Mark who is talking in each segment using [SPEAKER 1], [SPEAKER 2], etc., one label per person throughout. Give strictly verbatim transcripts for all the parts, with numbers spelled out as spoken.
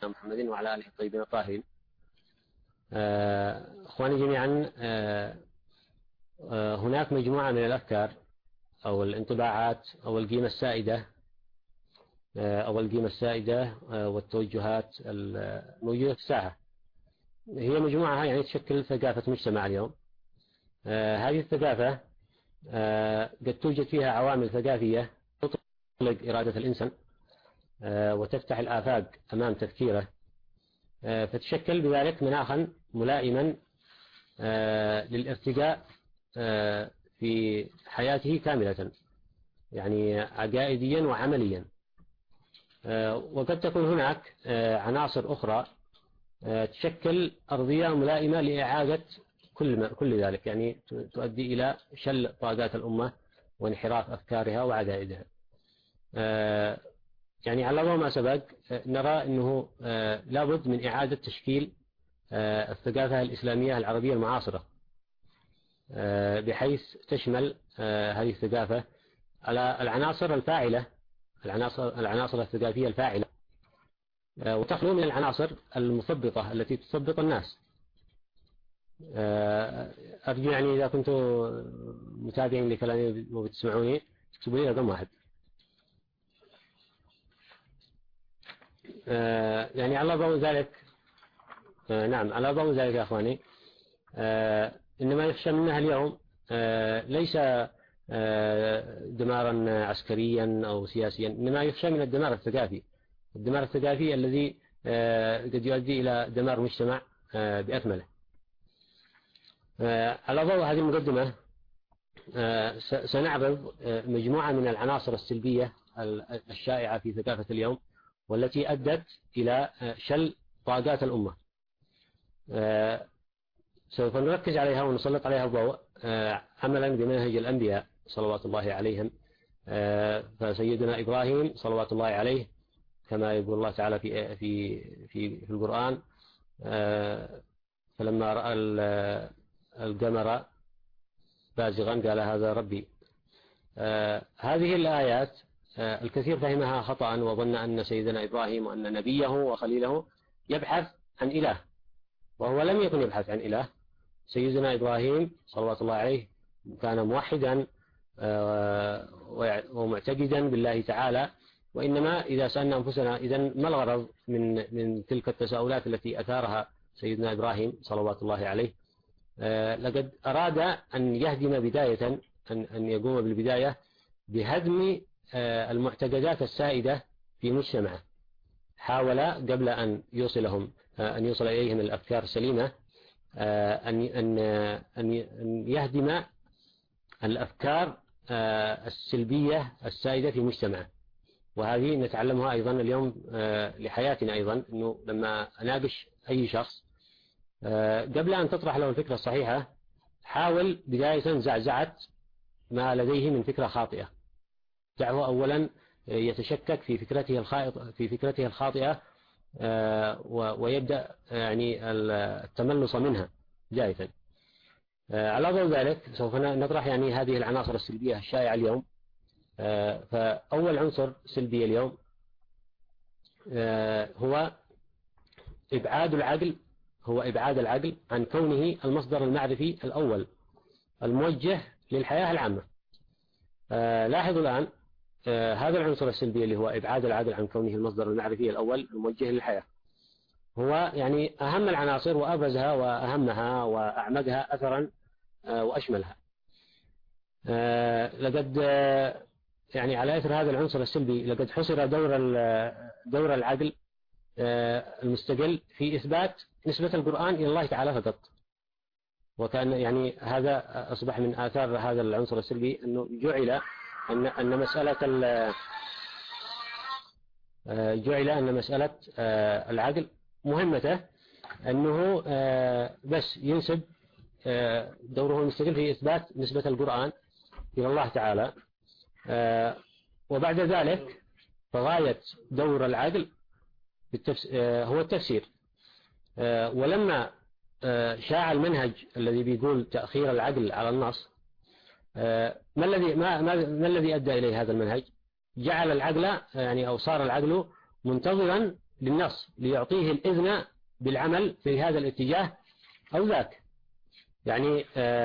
[SPEAKER 1] محمد وعلى آله الطيبين الطاهرين. أخواني جميعا، هناك مجموعة من الأفكار أو الانطباعات أو القيمة السائدة أو القيمة السائدة والتوجهات الموجودة في الساحة. هي مجموعة يعني تشكل ثقافة مجتمع اليوم. هذه الثقافة قد توجد فيها عوامل ثقافية تطلق إرادة الإنسان وتفتح الآفاق أمام تفكيره، فتشكل بذلك مناخا ملائما للارتقاء في حياته كاملة، يعني عقائديا وعمليا. وقد تكون هناك عناصر أخرى تشكل أرضية ملائمة لإعادة كل كل ذلك، يعني تؤدي إلى شل طاقات الأمة وانحراف أفكارها وعقائدها. يعني على ضوء ما سبق نرى أنه لابد من إعادة تشكيل الثقافة الإسلامية العربية المعاصرة، بحيث تشمل هذه الثقافة على العناصر الفاعلة، العناصر العناصر الثقافية الفاعلة، وتخلو من العناصر المثبطة التي تثبط الناس. أرجو يعني إذا كنتم متابعين لكلامي وبتسمعوني اكتبوا لي رقم واحد. يعني على ضوء ذلك، نعم على ضوء ذلك يا أخواني، إنما يخشى منها اليوم ليس دمارا عسكريا أو سياسيا، إنما يخشى من الدمار الثقافي، الدمار الثقافي الذي قد يؤدي إلى دمار مجتمع بأكمله. على ضوء هذه المقدمة سنعرض مجموعة من العناصر السلبية الشائعة في ثقافة اليوم، والتي أدت إلى شل طاقات الأمة. سوف نركز عليها ونسلط عليها الضوء عملا بمنهج الأنبياء صلوات الله عليهم. فسيدنا إبراهيم صلوات الله عليه كما يقول الله تعالى في في في, في القرآن: فلما رأى القمر بازغا قال هذا ربي. هذه الآيات الكثير فهمها خطأ وظن أن سيدنا إبراهيم وأن نبيه وخليله يبحث عن إله، وهو لم يكن يبحث عن إله. سيدنا إبراهيم صلوات الله عليه كان موحدا ومعتقدا بالله تعالى. وإنما إذا سألنا أنفسنا إذن ما الغرض من من تلك التساؤلات التي أثارها سيدنا إبراهيم صلوات الله عليه؟ لقد أراد أن يهدم بداية، أن أن يقوم بالبداية بهدم المعتقدات السائدة في مجتمعه. حاول قبل أن يوصلهم أن يوصل إليهم الأفكار السليمة أن أن أن يهدم الأفكار السلبية السائدة في مجتمعه. وهذه نتعلمها أيضا اليوم لحياتنا أيضا، أنه لما أناقش أي شخص قبل أن تطرح له الفكرة الصحيحة حاول بداية زعزعة ما لديه من فكرة خاطئة. دعوه أولا يتشكك في فكرته الخاطئة في فكرته الخاطئة ويبدأ يعني التملص منها بداية. على ضوء ذلك سوف نطرح يعني هذه العناصر السلبية الشائعة اليوم. فأول عنصر سلبي اليوم هو إبعاد العقل هو إبعاد العقل عن كونه المصدر المعرفي الأول الموجه للحياة العامة. لاحظوا الآن هذا العنصر السلبي اللي هو إبعاد العقل عن كونه المصدر المعرفي الأول الموجه للحياة هو يعني أهم العناصر وأبرزها وأهمها وأعمقها أثرا وأشملها. لقد يعني على أثر هذا العنصر السلبي لقد حصر دور دور العقل المستقل في إثبات نسبة القرآن إلى الله تعالى فقط. وكان يعني هذا أصبح من آثار هذا العنصر السلبي أنه جعل أن أن مسألة جعل أن مسألة العقل مهمته أنه بس ينسب دوره المستقل في إثبات نسبة القرآن إلى الله تعالى. وبعد ذلك فغاية دور العقل هو التفسير. ولما شاع المنهج الذي بيقول تأخير العقل على النص، ما الذي ما ما الذي أدى إليه هذا المنهج؟ جعل العقل يعني أو صار العقل منتظرا للنص ليعطيه الإذن بالعمل في هذا الاتجاه أو ذاك، يعني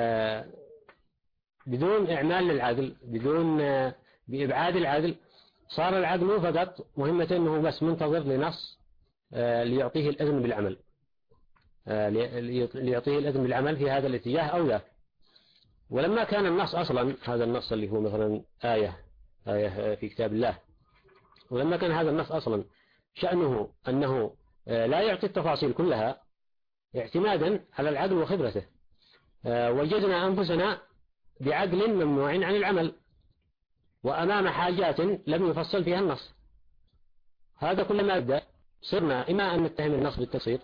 [SPEAKER 1] بدون إعمال للعقل، بدون بإبعاد العقل، صار العقل فقط مهمته أنه بس منتظر لنص ليعطيه الإذن بالعمل، ليعطيه الإذن بالعمل في هذا الاتجاه أو ذاك. ولما كان النص أصلا، هذا النص اللي هو مثلا آية آية في كتاب الله، ولما كان هذا النص أصلا شأنه أنه لا يعطي التفاصيل كلها اعتمادا على العقل وخبرته، وجدنا أنفسنا بعقل ممنوع عن العمل وأمام حاجات لم يفصل فيها النص. هذا كلما أبدأ صرنا إما أن نتهم النص بالتقصير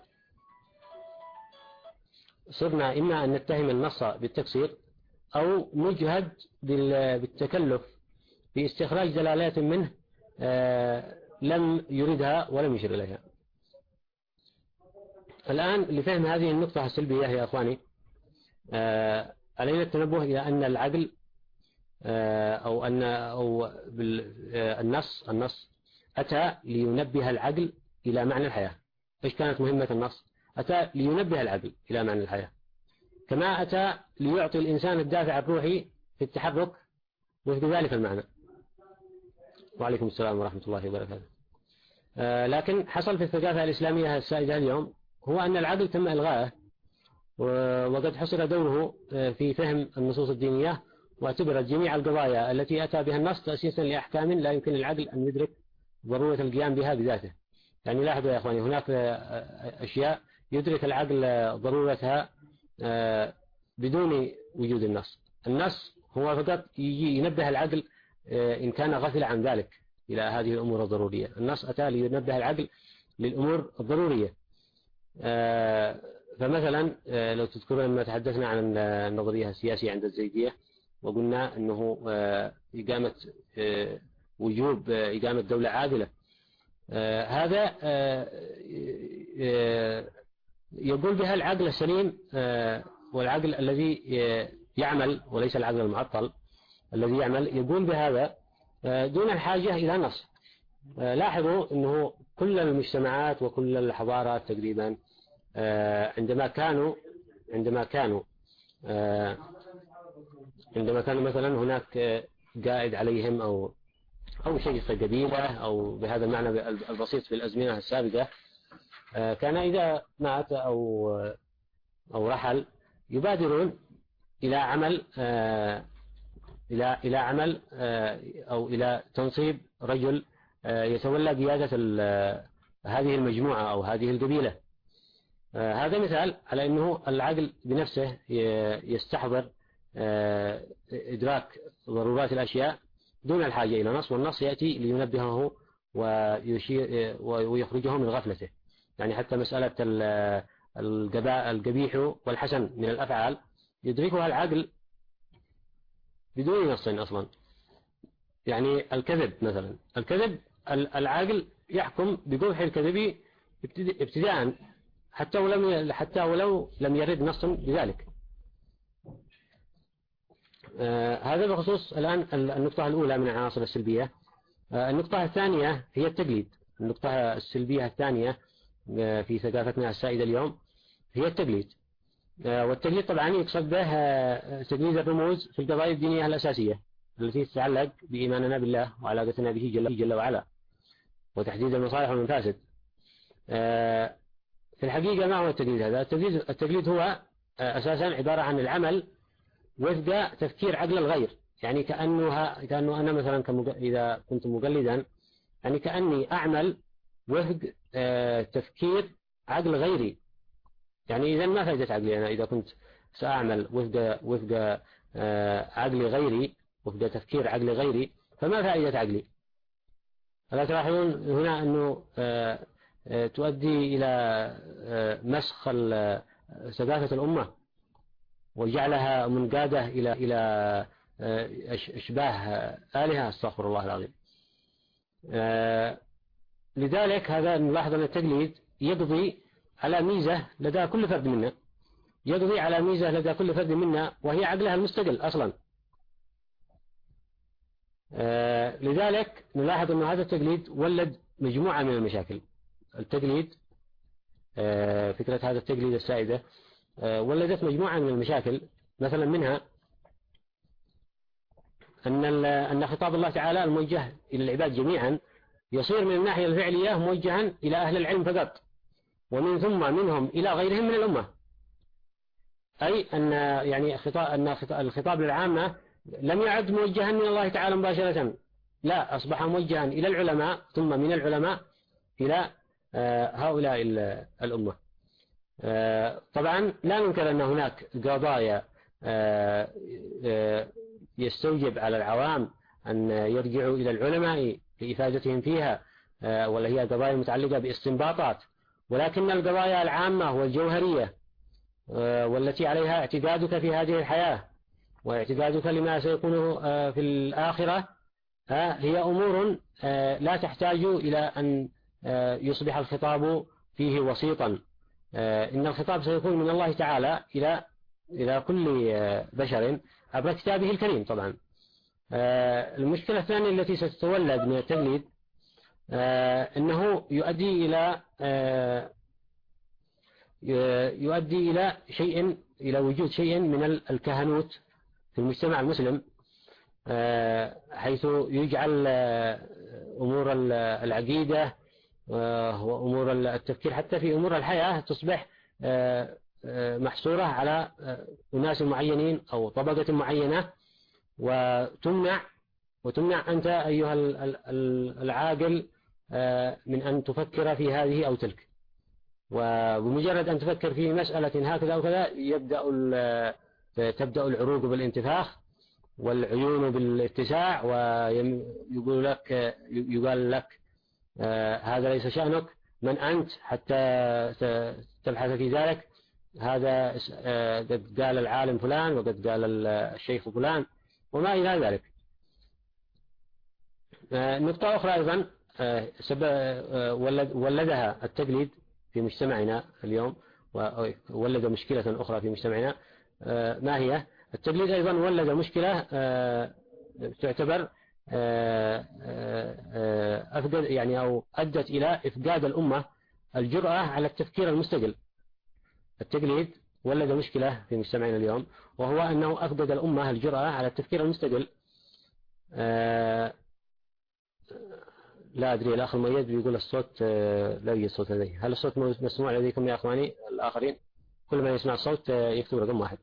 [SPEAKER 1] صرنا إما أن نتهم النص بالتقصير أو نجهد بالتكلف في استخراج دلالات منه لم يردها ولم يشر إليها. الآن لفهم هذه النقطة السلبية يا أخواني علينا التنبه إلى أن العقل أو أن أو النص النص أتى لينبه العقل إلى معنى الحياة. إيش كانت مهمة النص؟ أتى لينبه العقل إلى معنى الحياة، كما أتى ليعطي الإنسان الدافع الروحي في التحرك وفي ذلك المعنى. وعليكم السلام ورحمة الله وبركاته. آه لكن حصل في الثقافة الإسلامية السائدة اليوم هو أن العقل تم إلغائه، وقد حصل دوره في فهم النصوص الدينية، واعتبرت جميع القضايا التي أتى بها النص تأسيسا لأحكام لا يمكن العقل أن يدرك ضرورة القيام بها بذاته. يعني لاحظوا يا أخواني، هناك أشياء يدرك العقل ضرورتها بدون وجود النص. النص هو فقط يجي ينبه العقل إن كان غافل عن ذلك إلى هذه الأمور الضرورية. النص أتى لينبه العقل للأمور الضرورية. فمثلا لو تذكرون لما تحدثنا عن النظرية السياسية عند الزيدية وقلنا أنه إقامة وجوب إقامة دولة عادلة، هذا يقول بها العقل السليم والعقل الذي يعمل وليس العقل المعطل الذي يعمل، يقول بهذا دون الحاجة إلى نص. لاحظوا أنه كل المجتمعات وكل الحضارات تقريبا عندما كانوا عندما كانوا عندما كانوا مثلا هناك قائد عليهم أو أو شيخ قبيلة أو بهذا المعنى البسيط في الأزمنة السابقة، كان إذا مات أو أو رحل يبادرون إلى عمل إلى إلى عمل أو إلى تنصيب رجل يتولى قيادة هذه المجموعة أو هذه القبيلة. هذا مثال على أنه العقل بنفسه يستحضر إدراك ضرورات الأشياء دون الحاجة إلى نص، والنص يأتي لينبهه ويشير ويخرجه من غفلته. يعني حتى مسألة القبيح والحسن من الأفعال يدركها العقل بدون نص أصلا. يعني الكذب مثلا، الكذب العقل يحكم بقبح الكذب ابتداء حتى ولم حتى ولو لم يرد نص بذلك. آه هذا بخصوص الآن النقطة الأولى من العناصر السلبية. آه النقطة الثانية هي التقليد. النقطة السلبية الثانية آه في ثقافتنا السائدة اليوم هي التقليد. آه والتقليد طبعا يقصد به آه تقليد الرموز في القضايا الدينية الأساسية التي تتعلق بإيماننا بالله وعلاقتنا به جل, جل وعلا وتحديد المصالح والمفاسد. آه في الحقيقة ما هو التقليد هذا؟ التقليد, التقليد هو آه أساسا عبارة عن العمل وفق تفكير عقل الغير. يعني كأنه, كأنه أنا مثلا كمج... إذا كنت مقلدا يعني كأني أعمل وفق آه تفكير عقل غيري. يعني إذا ما فائدة عقلي أنا إذا كنت سأعمل وفق, وفق آه عقل غيري وفق تفكير عقل غيري، فما فائدة عقلي؟ ألا تلاحظون هنا أنه آه آه تؤدي إلى آه مسخ ثقافة الأمة وجعلها منقادة إلى إلى إشباه آلهة، استغفر الله العظيم. لذلك هذا نلاحظ أن التقليد يقضي على ميزة لدى كل فرد منا، يقضي على ميزة لدى كل فرد منا وهي عقلها المستقل أصلا. لذلك نلاحظ أن هذا التقليد ولد مجموعة من المشاكل. التقليد، فكرة هذا التقليد السائدة ولدت مجموعة من المشاكل، مثلا منها أن أن خطاب الله تعالى الموجه إلى العباد جميعا يصير من الناحية الفعلية موجها إلى أهل العلم فقط، ومن ثم منهم إلى غيرهم من الأمة. أي أن يعني خطاب أن الخطاب للعامة لم يعد موجها من الله تعالى مباشرة، لا، أصبح موجها إلى العلماء، ثم من العلماء إلى هؤلاء الأمة. طبعا لا ننكر أن هناك قضايا يستوجب على العوام أن يرجعوا إلى العلماء لإفادتهم فيها، ولا هي قضايا متعلقة باستنباطات، ولكن القضايا العامة والجوهرية والتي عليها اعتقادك في هذه الحياة واعتقادك لما سيكون في الآخرة هي أمور لا تحتاج إلى أن يصبح الخطاب فيه وسيطا. إن الخطاب سيكون من الله تعالى إلى إلى كل بشر عبر كتابه الكريم. طبعا المشكلة الثانية التي ستتولد من التقليد أنه يؤدي إلى يؤدي إلى شيء إلى وجود شيء من الكهنوت في المجتمع المسلم، حيث يجعل أمور العقيدة وأمور التفكير حتى في أمور الحياة تصبح محصورة على أناس معينين أو طبقة معينة، وتمنع وتمنع أنت أيها العاقل من أن تفكر في هذه أو تلك. وبمجرد أن تفكر في مسألة هكذا أو كذا يبدأ تبدأ العروق بالانتفاخ والعيون بالاتساع، ويقول لك يقال لك هذا ليس شأنك، من أنت حتى تبحث في ذلك، هذا قد قال العالم فلان وقد قال الشيخ فلان وما إلى ذلك. نقطة أخرى أيضا ولدها التقليد في مجتمعنا اليوم، وولد مشكلة أخرى في مجتمعنا. ما هي؟ التقليد أيضا ولد مشكلة تعتبر أفقد يعني أو أدت إلى إفقاد الأمة الجرأة على التفكير المستقل. التقليد ولد مشكلة في مجتمعنا اليوم، وهو أنه أفقد الأمة الجرأة على التفكير المستقل. لا أدري، الأخ المؤيد بيقول الصوت لا يوجد صوت لدي. هل الصوت مسموع لديكم يا أخواني الآخرين؟ كل من يسمع الصوت يكتب رقم واحد.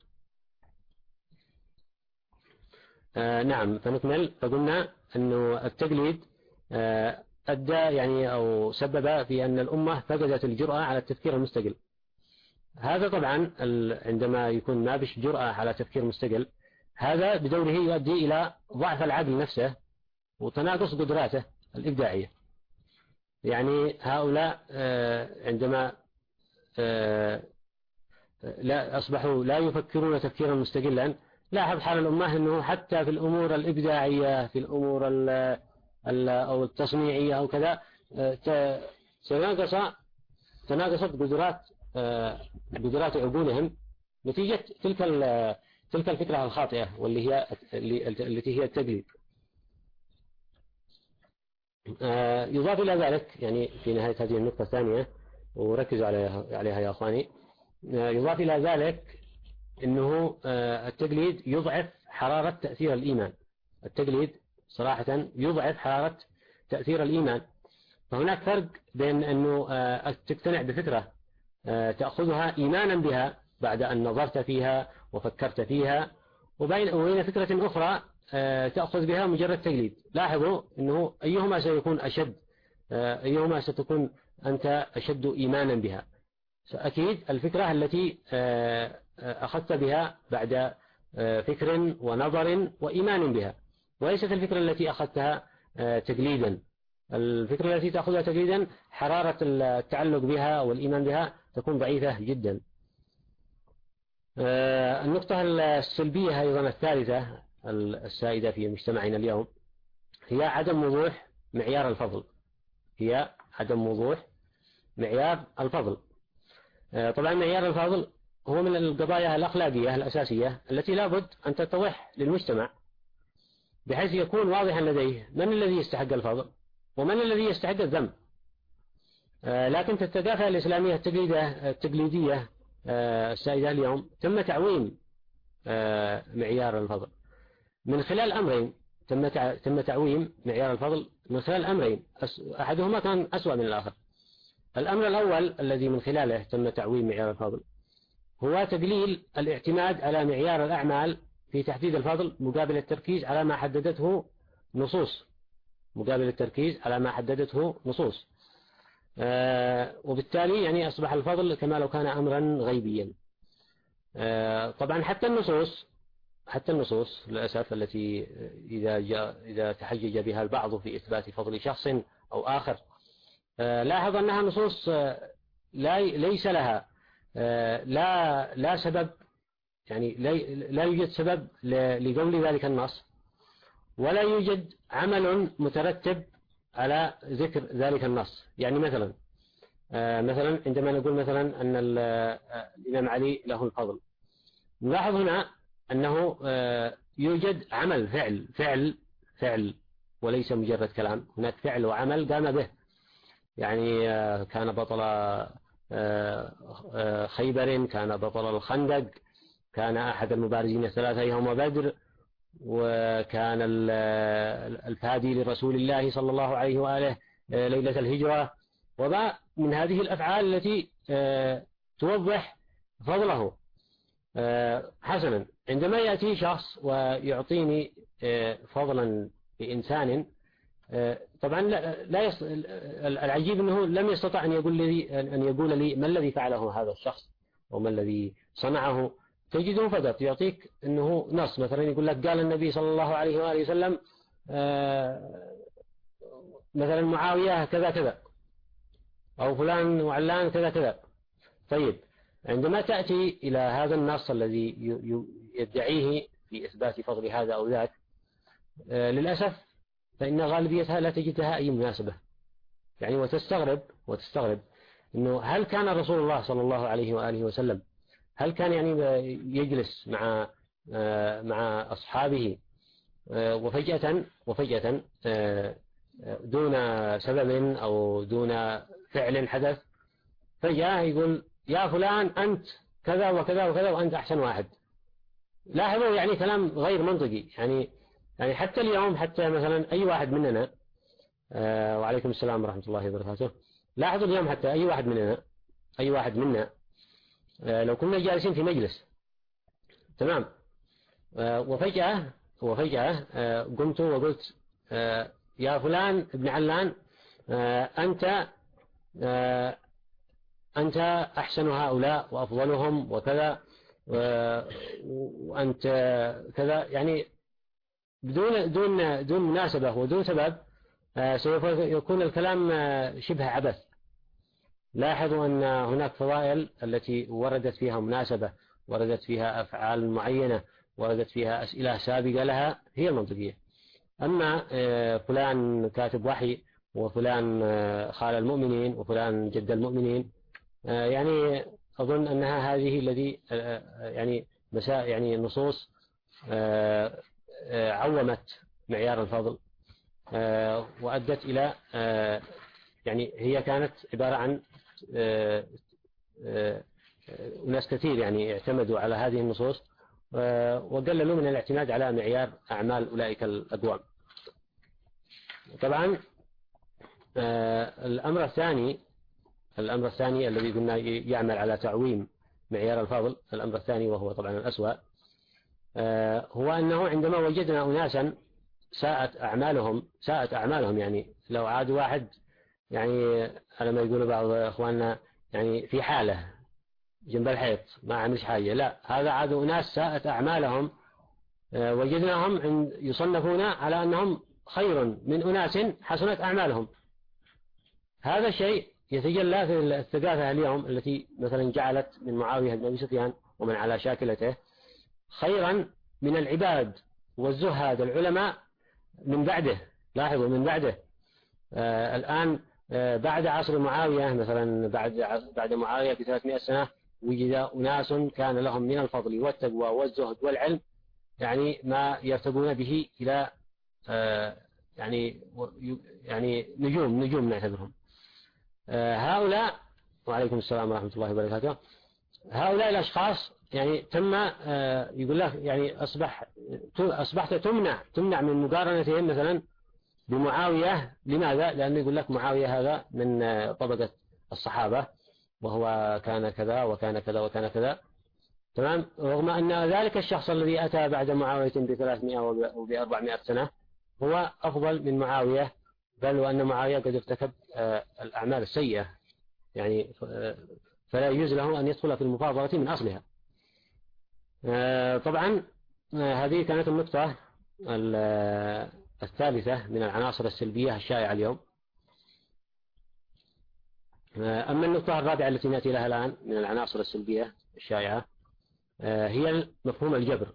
[SPEAKER 1] آه نعم، فنكمل. فقلنا أنه التقليد آه أدى يعني أو سبب في أن الأمة فقدت الجرأة على التفكير المستقل. هذا طبعا عندما يكون ما بش جرأة على تفكير مستقل، هذا بدوره يؤدي إلى ضعف العقل نفسه وتناقص قدراته الإبداعية. يعني هؤلاء آه عندما آه لا أصبحوا لا يفكرون تفكيرا مستقلا، لاحظ حال الأمة أنه حتى في الأمور الإبداعية، في الأمور ال ال أو التصنيعية أو كذا تناقص تناقصت قدرات قدرات عقولهم نتيجة تلك تلك الفكرة الخاطئة واللي هي التي هي التقليد. يضاف إلى ذلك، يعني في نهاية هذه النقطة الثانية وركزوا عليها عليها يا أخواني، يضاف إلى ذلك أنه التقليد يضعف حرارة تأثير الإيمان. التقليد صراحة يضعف حرارة تأثير الإيمان. فهناك فرق بين أنه تقتنع بفكرة تأخذها إيمانا بها بعد أن نظرت فيها وفكرت فيها، وبين فكرة أخرى تأخذ بها مجرد تقليد. لاحظوا أنه أيهما سيكون أشد، أيهما ستكون أنت أشد إيمانا بها. أكيد الفكرة التي أخذت بها بعد فكر ونظر وإيمان بها، وليست الفكرة التي أخذتها تقليدا. الفكرة التي تأخذها تقليدا حرارة التعلق بها والإيمان بها تكون ضعيفة جدا. النقطة السلبية أيضا الثالثة السائدة في مجتمعنا اليوم هي عدم وضوح معيار الفضل. هي عدم وضوح معيار الفضل. طبعا معيار الفضل هو من القضايا الأخلاقية الأساسية التي لابد أن تتضح للمجتمع بحيث يكون واضحا لديه من الذي يستحق الفضل ومن الذي يستحق الذم. لكن في الثقافة الإسلامية التقليدية التقليدية السائدة اليوم تم تعويم معيار الفضل من خلال أمرين. تم تم تعويم معيار الفضل من خلال أمرين، أحدهما كان أسوأ من الآخر. الأمر الأول الذي من خلاله تم تعويم معيار الفضل هو تقليل الاعتماد على معيار الأعمال في تحديد الفضل مقابل التركيز على ما حددته نصوص مقابل التركيز على ما حددته نصوص آه وبالتالي يعني أصبح الفضل كما لو كان أمرا غيبيا. آه طبعا حتى النصوص حتى النصوص للأسف التي إذا جاء إذا تحجج بها البعض في إثبات فضل شخص أو آخر آه لاحظ أنها نصوص آه لا ليس لها آه لا لا سبب، يعني لا يوجد سبب لقول ذلك النص، ولا يوجد عمل مترتب على ذكر ذلك النص. يعني مثلا مثلا عندما نقول مثلا أن الإمام علي له الفضل، نلاحظ هنا أنه يوجد عمل فعل فعل فعل وليس مجرد كلام. هناك فعل وعمل قام به، يعني كان بطل خيبر، كان بطل الخندق، كان أحد المبارزين الثلاثة يوم بدر، وكان الفادي لرسول الله صلى الله عليه وآله ليلة الهجرة. وما من هذه الأفعال التي توضح فضله. حسنا، عندما يأتي شخص ويعطيني فضلا لإنسان، طبعا لا يص... العجيب أنه لم يستطع أن يقول لي أن يقول لي ما الذي فعله هذا الشخص وما الذي صنعه. تجده فقط يعطيك أنه نص، مثلا يقول لك قال النبي صلى الله عليه وآله وسلم مثلا معاوية كذا كذا، أو فلان وعلان كذا كذا. طيب، عندما تأتي إلى هذا النص الذي يدعيه في إثبات فضل هذا أو ذاك، للأسف فإن غالبيتها لا تجدها أي مناسبة. يعني وتستغرب وتستغرب أنه هل كان رسول الله صلى الله عليه وآله وسلم هل كان يعني يجلس مع مع أصحابه وفجأة وفجأة دون سبب أو دون فعل حدث، فجأة يقول يا فلان أنت كذا وكذا وكذا وأنت أحسن واحد. لاحظوا يعني كلام غير منطقي. يعني يعني حتى اليوم، حتى مثلا أي واحد مننا آه وعليكم السلام ورحمة الله وبركاته. لاحظوا اليوم حتى أي واحد مننا أي واحد منا آه لو كنا جالسين في مجلس تمام آه وفجأة وفجأة آه قمت وقلت آه يا فلان ابن علان آه أنت آه أنت أحسن هؤلاء وأفضلهم وكذا وأنت كذا، يعني بدون دون دون مناسبة ودون سبب سوف يكون الكلام شبه عبث. لاحظوا أن هناك فضائل التي وردت فيها مناسبة، وردت فيها أفعال معينة، وردت فيها أسئلة سابقة لها هي المنطقية. أما فلان كاتب وحي وفلان خال المؤمنين وفلان جد المؤمنين، يعني أظن أنها هذه الذي يعني مساء يعني نصوص عومت معيار الفضل وأدت إلى يعني هي كانت عبارة عن ناس كثير يعني اعتمدوا على هذه النصوص وقللوا من الاعتماد على معيار أعمال أولئك الأقوام. طبعا الأمر الثاني الأمر الثاني الذي قلنا يعمل على تعويم معيار الفضل، الأمر الثاني وهو طبعا الأسوأ، هو أنه عندما وجدنا أناسا ساءت أعمالهم ساءت أعمالهم يعني لو عاد واحد يعني على ما يقول بعض إخواننا يعني في حالة جنب الحيط ما عملش حاجة، لا، هذا عاد أناس ساءت أعمالهم وجدناهم يصنفون على أنهم خير من أناس حسنت أعمالهم. هذا الشيء يتجلى في الثقافة اليوم التي مثلا جعلت من معاوية بن أبي سفيان ومن على شاكلته خيرا من العباد والزهاد العلماء من بعده. لاحظوا من بعده. آه الآن آه بعد عصر معاوية مثلا بعد بعد معاوية بثلاثمائة سنة وجد أناس كان لهم من الفضل والتقوى والزهد والعلم يعني ما يرتقون به إلى آه يعني يعني نجوم نجوم نعتبرهم. هؤلاء، وعليكم السلام ورحمة الله وبركاته، هؤلاء الأشخاص يعني تم يقول لك يعني أصبح أصبحت تمنع تمنع من مقارنتهم مثلا بمعاوية. لماذا؟ لأنه يقول لك معاوية هذا من طبقة الصحابة وهو كان كذا وكان كذا وكان كذا، تمام، رغم أن ذلك الشخص الذي أتى بعد معاوية بثلاثمائة وبأربعمائة سنة هو أفضل من معاوية، بل وأن معاوية قد ارتكب الأعمال السيئة، يعني فلا يجوز له أن يدخل في المفاضلة من أصلها. طبعا هذه كانت النقطة الثالثة من العناصر السلبية الشائعة اليوم. أما النقطة الرابعة التي نأتي لها الآن من العناصر السلبية الشائعة هي مفهوم الجبر.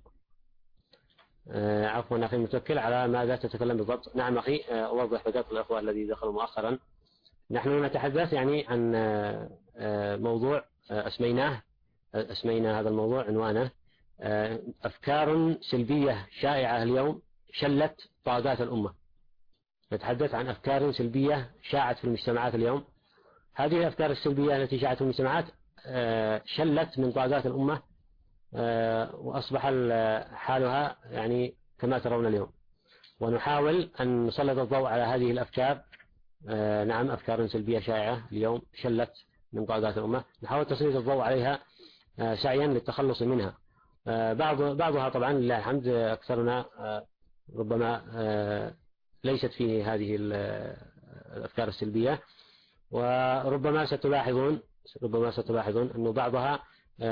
[SPEAKER 1] عفوا أخي المتوكل، على ماذا تتكلم بالضبط؟ نعم أخي، أوضح فقط الأخوة الذي دخلوا مؤخرا. نحن نتحدث يعني عن موضوع أسميناه أسمينا هذا الموضوع عنوانه أفكار سلبية شائعة اليوم شلت طاقات الأمة. نتحدث عن أفكار سلبية شاعت في المجتمعات اليوم. هذه الأفكار السلبية التي شاعت في المجتمعات شلت من طاقات الأمة، وأصبح حالها يعني كما ترون اليوم، ونحاول أن نسلط الضوء على هذه الأفكار. نعم، أفكار سلبية شائعة اليوم شلت من طاقات الأمة، نحاول تسليط الضوء عليها سعيا للتخلص منها. بعض بعضها طبعا لله الحمد، أكثرنا ربما ليست فيه هذه الأفكار السلبية، وربما ستلاحظون ربما ستلاحظون أن بعضها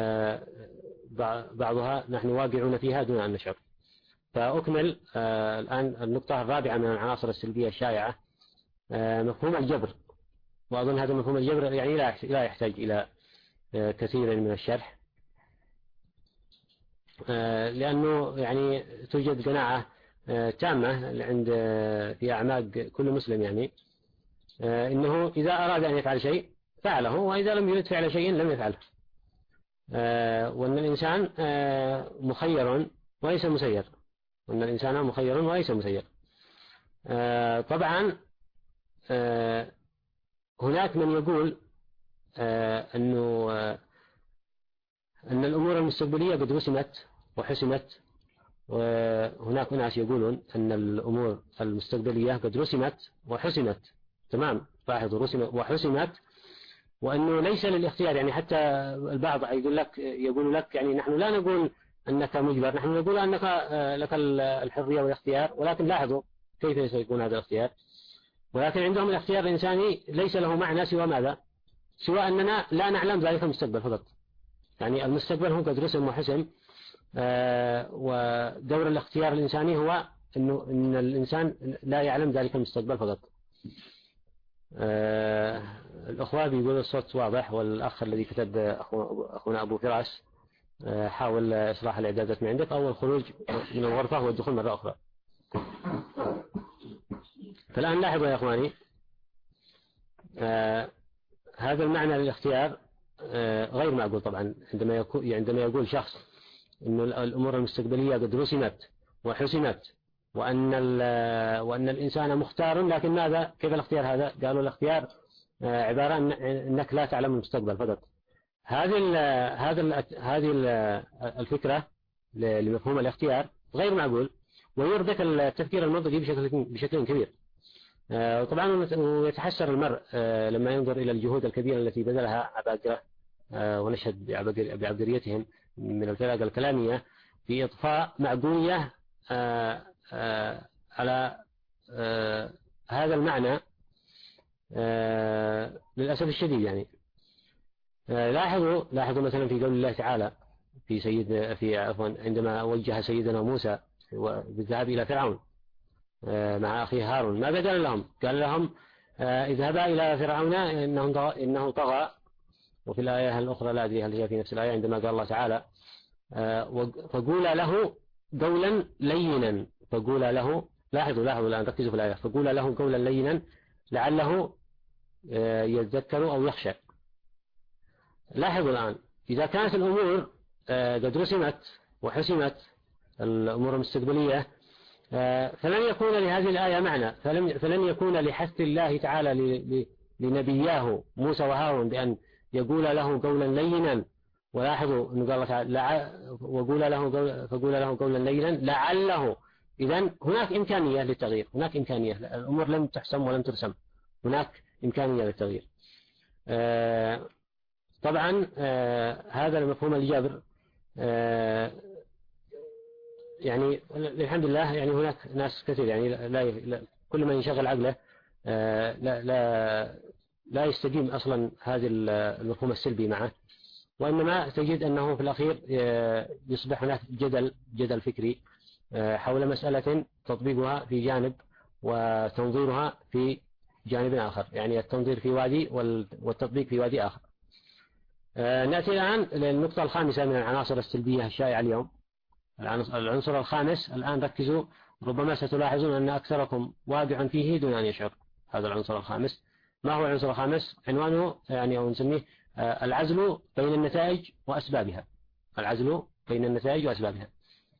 [SPEAKER 1] بعضها نحن واقعون فيها دون أن نشعر. فأكمل الآن النقطة الرابعة من العناصر السلبية الشائعة، مفهوم الجبر. وأظن هذا مفهوم الجبر يعني لا يحتاج إلى كثير من الشرح، لأنه يعني توجد قناعة تامة عند في أعماق كل مسلم، يعني إنه إذا أراد أن يفعل شيء فعله، وإذا لم يرد فعل شيء لم يفعله، وأن الإنسان مخير وليس مسير وأن الإنسان مخير وليس مسير. طبعا هناك من يقول أنه أن الأمور المستقبلية قد رسمت وحسمت، وهناك ناس يقولون أن الأمور المستقبلية قد رسمت وحسمت. تمام، لاحظوا، رسمت وحسمت، وأنه ليس للاختيار. يعني حتى البعض يقول لك يقول لك يعني نحن لا نقول أنك مجبر، نحن نقول أنك لك الحرية والاختيار، ولكن لاحظوا كيف سيكون هذا الاختيار. ولكن عندهم الاختيار الإنساني ليس له معنى سوى ماذا؟ سوى أننا لا نعلم ذلك المستقبل فقط. يعني المستقبل هو قد رسم وحسم، آه ودور الاختيار الإنساني هو إنه إن الإنسان لا يعلم ذلك المستقبل فقط. آه الأخوة بيقولوا الصوت واضح، والأخ الذي كتب أخو أخونا أبو فراس آه حاول إصلاح الإعدادات من عندك أو الخروج من الغرفة والدخول مرة أخرى. فالآن لاحظوا يا أخواني، آه هذا المعنى للاختيار آه غير معقول طبعا. عندما يقول عندما يقول شخص إنه الأمور المستقبلية قد رسمت وحسمت، وأن وأن الإنسان مختار، لكن ماذا؟ كيف الاختيار هذا؟ قالوا الاختيار آه عبارة عن أنك لا تعلم المستقبل فقط. هذه ال هذا ال هذه ال الفكرة لمفهوم الاختيار غير معقول، ويردك التفكير المنطقي بشكل بشكل كبير. آه طبعا ويتحسر المرء آه لما ينظر إلى الجهود الكبيرة التي بذلها عباقرة آه ونشهد بعبقريتهم من الفرق الكلامية في إضفاء معقولية آه آه على آه هذا المعنى آه للأسف الشديد. يعني آه لاحظوا لاحظوا مثلا في قول الله تعالى في سيد في عفوا عندما وجه سيدنا موسى بالذهاب إلى فرعون مع أخيه هارون، ماذا قال لهم؟ قال لهم اذهبا إلى فرعون إنه طغى, إنه طغى. وفي الآية الأخرى لا أدري هل هي في نفس الآية عندما قال الله تعالى فقولا له قولا لينا. فقولا له، لاحظوا لاحظوا الآن ركزوا في الآية، فقولا له قولا لينا لعله يذكر أو يخشى. لاحظوا الآن، إذا كانت الأمور قد رسمت وحسمت الأمور المستقبلية فلن يكون لهذه الآية معنى، فلن, فلن يكون لحث الله تعالى لنبياه موسى وهارون بأن يقول له قولا لينا، ولاحظوا أنه قال تعالى وقول له قول فقول له قولا لينا لعله. إذن هناك إمكانية للتغيير، هناك إمكانية، الأمور لم تحسم ولم ترسم، هناك إمكانية للتغيير. آه طبعا آه هذا المفهوم الجبر آه يعني الحمد لله يعني هناك ناس كثير يعني لا, لا كل من يشغل عقله آه لا لا لا يستقيم أصلا هذا المفهوم السلبي معه، وإنما تجد أنه في الأخير يصبح هناك جدل جدل فكري حول مسألة تطبيقها في جانب وتنظيرها في جانب آخر، يعني التنظير في وادي والتطبيق في وادي آخر. نأتي الآن للنقطة الخامسة من العناصر السلبية الشائعة اليوم. العنصر الخامس الآن ركزوا، ربما ستلاحظون أن أكثركم واقع فيه دون أن يشعر. هذا العنصر الخامس. ما هو العنصر الخامس؟ عنوانه يعني أو نسميه العزل بين النتائج وأسبابها. العزل بين النتائج وأسبابها.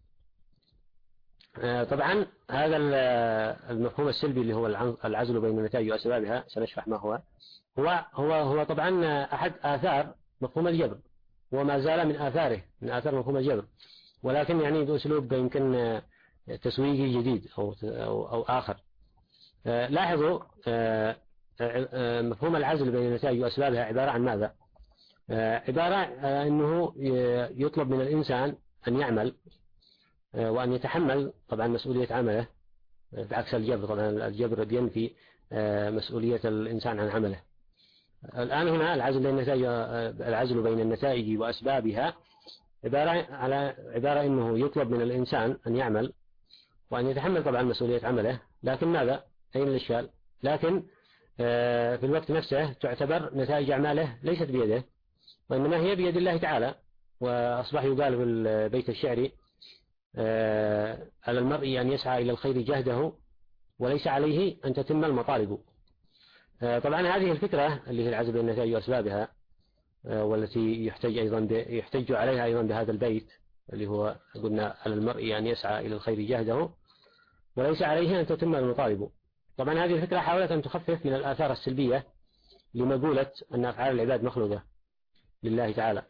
[SPEAKER 1] طبعا هذا المفهوم السلبي اللي هو العزل بين النتائج وأسبابها سنشرح ما هو. هو هو هو طبعا أحد آثار مفهوم الجبر، وما زال من آثاره من آثار مفهوم الجبر، ولكن يعني بأسلوب يمكن تسويقي جديد أو أو, أو آخر. لاحظوا مفهوم العزل بين النتائج وأسبابها عبارة عن ماذا؟ عبارة أنه يطلب من الإنسان أن يعمل وأن يتحمل طبعا مسؤولية عمله، بعكس الجبر. طبعا الجبر بينفي مسؤولية الإنسان عن عمله. الآن هنا العزل بين النتائج العزل بين النتائج وأسبابها عبارة على عبارة أنه يطلب من الإنسان أن يعمل وأن يتحمل طبعا مسؤولية عمله، لكن ماذا؟ أين الإشكال؟ لكن في الوقت نفسه تعتبر نتائج أعماله ليست بيده، وإنما هي بيد الله تعالى. وأصبح يقال في البيت الشعري على المرء أن يسعى إلى الخير جهده وليس عليه أن تتم المطالب. طبعا هذه الفكرة اللي هي العزل بين النتائج وأسبابها، والتي يحتج أيضا يحتج عليها أيضا بهذا البيت اللي هو قلنا على المرء أن يسعى إلى الخير جهده وليس عليه أن تتم المطالب. طبعا هذه الفكرة حاولت أن تخفف من الآثار السلبية لمقولة أن أفعال العباد مخلوقة لله تعالى،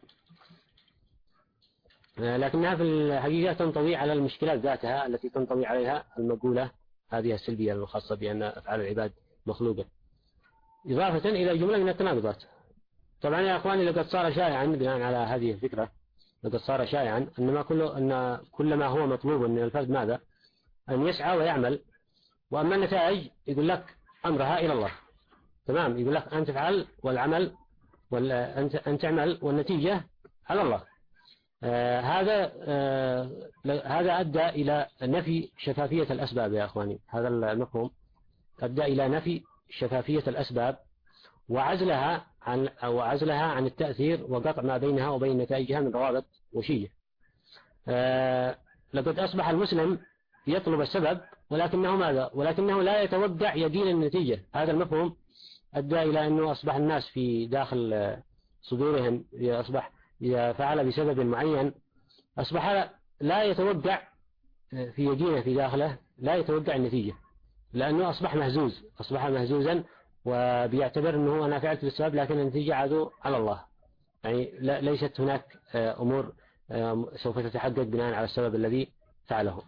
[SPEAKER 1] لكنها في الحقيقة تنطوي على المشكلات ذاتها التي تنطوي عليها المقولة هذه السلبية الخاصة بأن أفعال العباد مخلوقة، إضافة إلى جملة من التناقضات. طبعا يا أخواني لقد صار شائعا بناء على هذه الفكرة، لقد صار شائعا أن ما كل أن كل ما هو مطلوب من الفرد ماذا؟ أن يسعى ويعمل، وأما النتائج يقول لك أمرها إلى الله. تمام، يقول لك أن تفعل والعمل وأن أن تعمل والنتيجة على الله. آه هذا آه هذا أدى إلى نفي شفافية الأسباب يا أخواني. هذا المفهوم أدى إلى نفي شفافية الأسباب وعزلها عن أو عزلها عن التأثير وقطع ما بينها وبين نتائجها من روابط وشية. آه لقد أصبح المسلم يطلب السبب ولكنه ماذا؟ ولكنه لا يتوقع يقين النتيجة. هذا المفهوم أدى إلى أنه أصبح الناس في داخل صدورهم أصبح إذا فعل بسبب معين أصبح لا يتوقع في يقينه في داخله، لا يتوقع النتيجة، لأنه أصبح مهزوز، أصبح مهزوزا وبيعتبر أنه أنا فعلت بالسبب لكن النتيجة عادوا على الله. يعني ليست هناك أمور سوف تتحقق بناء على السبب الذي فعله.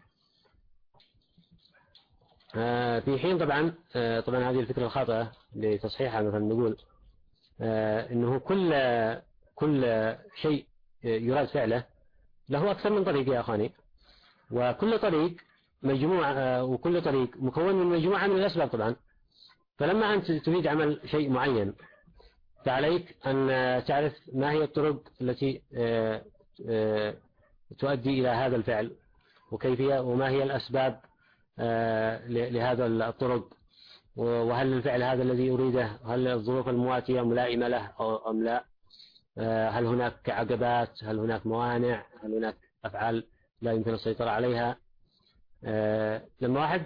[SPEAKER 1] في حين طبعا طبعا هذه الفكرة الخاطئة لتصحيحها مثلا نقول أنه كل كل شيء يراد فعله له أكثر من طريق يا أخواني، وكل طريق مجموعة وكل طريق مكون من مجموعة من الأسباب طبعا. فلما أنت تريد عمل شيء معين فعليك أن تعرف ما هي الطرق التي تؤدي إلى هذا الفعل وكيفية وما هي الأسباب لهذا الطرق، وهل الفعل هذا الذي أريده هل الظروف المواتية ملائمة له أو أم لا، هل هناك عقبات، هل هناك موانع، هل هناك أفعال لا يمكن السيطرة عليها. لما واحد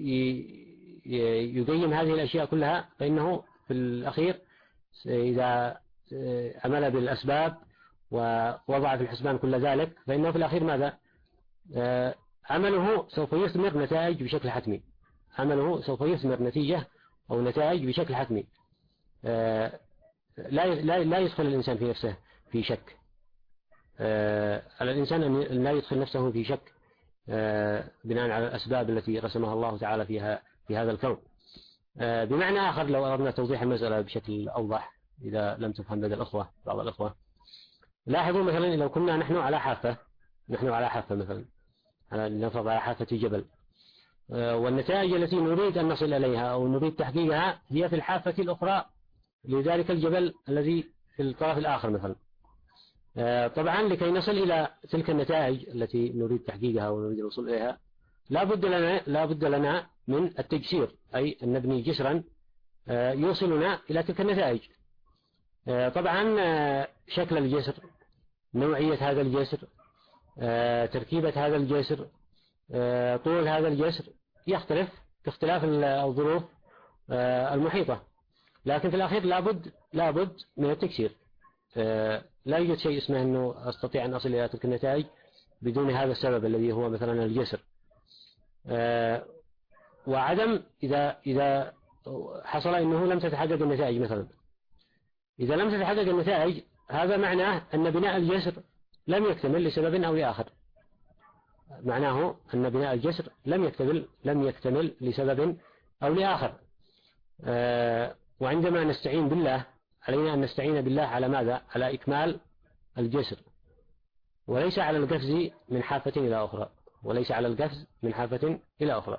[SPEAKER 1] يقيم هذه الأشياء كلها فإنه في الأخير إذا عمل بالأسباب ووضع في الحسبان كل ذلك فإنه في الأخير ماذا؟ عمله سوف يثمر نتائج بشكل حتمي، عمله سوف يثمر نتيجة أو نتائج بشكل حتمي. لا لا يدخل الإنسان في نفسه في شك، على الإنسان أن لا يدخل نفسه في شك بناء على الأسباب التي رسمها الله تعالى فيها في هذا الكون. بمعنى آخر، لو أردنا توضيح المسألة بشكل أوضح إذا لم تفهم لدى الأخوة بعض الأخوة، لاحظوا مثلا لو كنا نحن على حافة نحن على حافة مثلا نفرض على حافة جبل، والنتائج التي نريد أن نصل إليها أو نريد تحقيقها هي في الحافة الأخرى لذلك الجبل الذي في الطرف الآخر مثلا. طبعا لكي نصل إلى تلك النتائج التي نريد تحقيقها ونريد الوصول إليها لا بد لنا لا بد لنا من التجسير، أي أن نبني جسرا يوصلنا إلى تلك النتائج. طبعا شكل الجسر، نوعية هذا الجسر، تركيبة هذا الجسر، طول هذا الجسر يختلف باختلاف الظروف المحيطة، لكن في الأخير لابد لابد من التكسير. لا يوجد شيء اسمه أنه أستطيع أن أصل إلى تلك النتائج بدون هذا السبب الذي هو مثلا الجسر. وعدم إذا إذا حصل أنه لم تتحقق النتائج مثلا، إذا لم تتحقق النتائج هذا معناه أن بناء الجسر لم يكتمل لسبب أو لآخر، معناه أن بناء الجسر لم يكتمل لم يكتمل لسبب أو لآخر. وعندما نستعين بالله علينا أن نستعين بالله على ماذا؟ على إكمال الجسر، وليس على القفز من حافة إلى أخرى وليس على القفز من حافة إلى أخرى.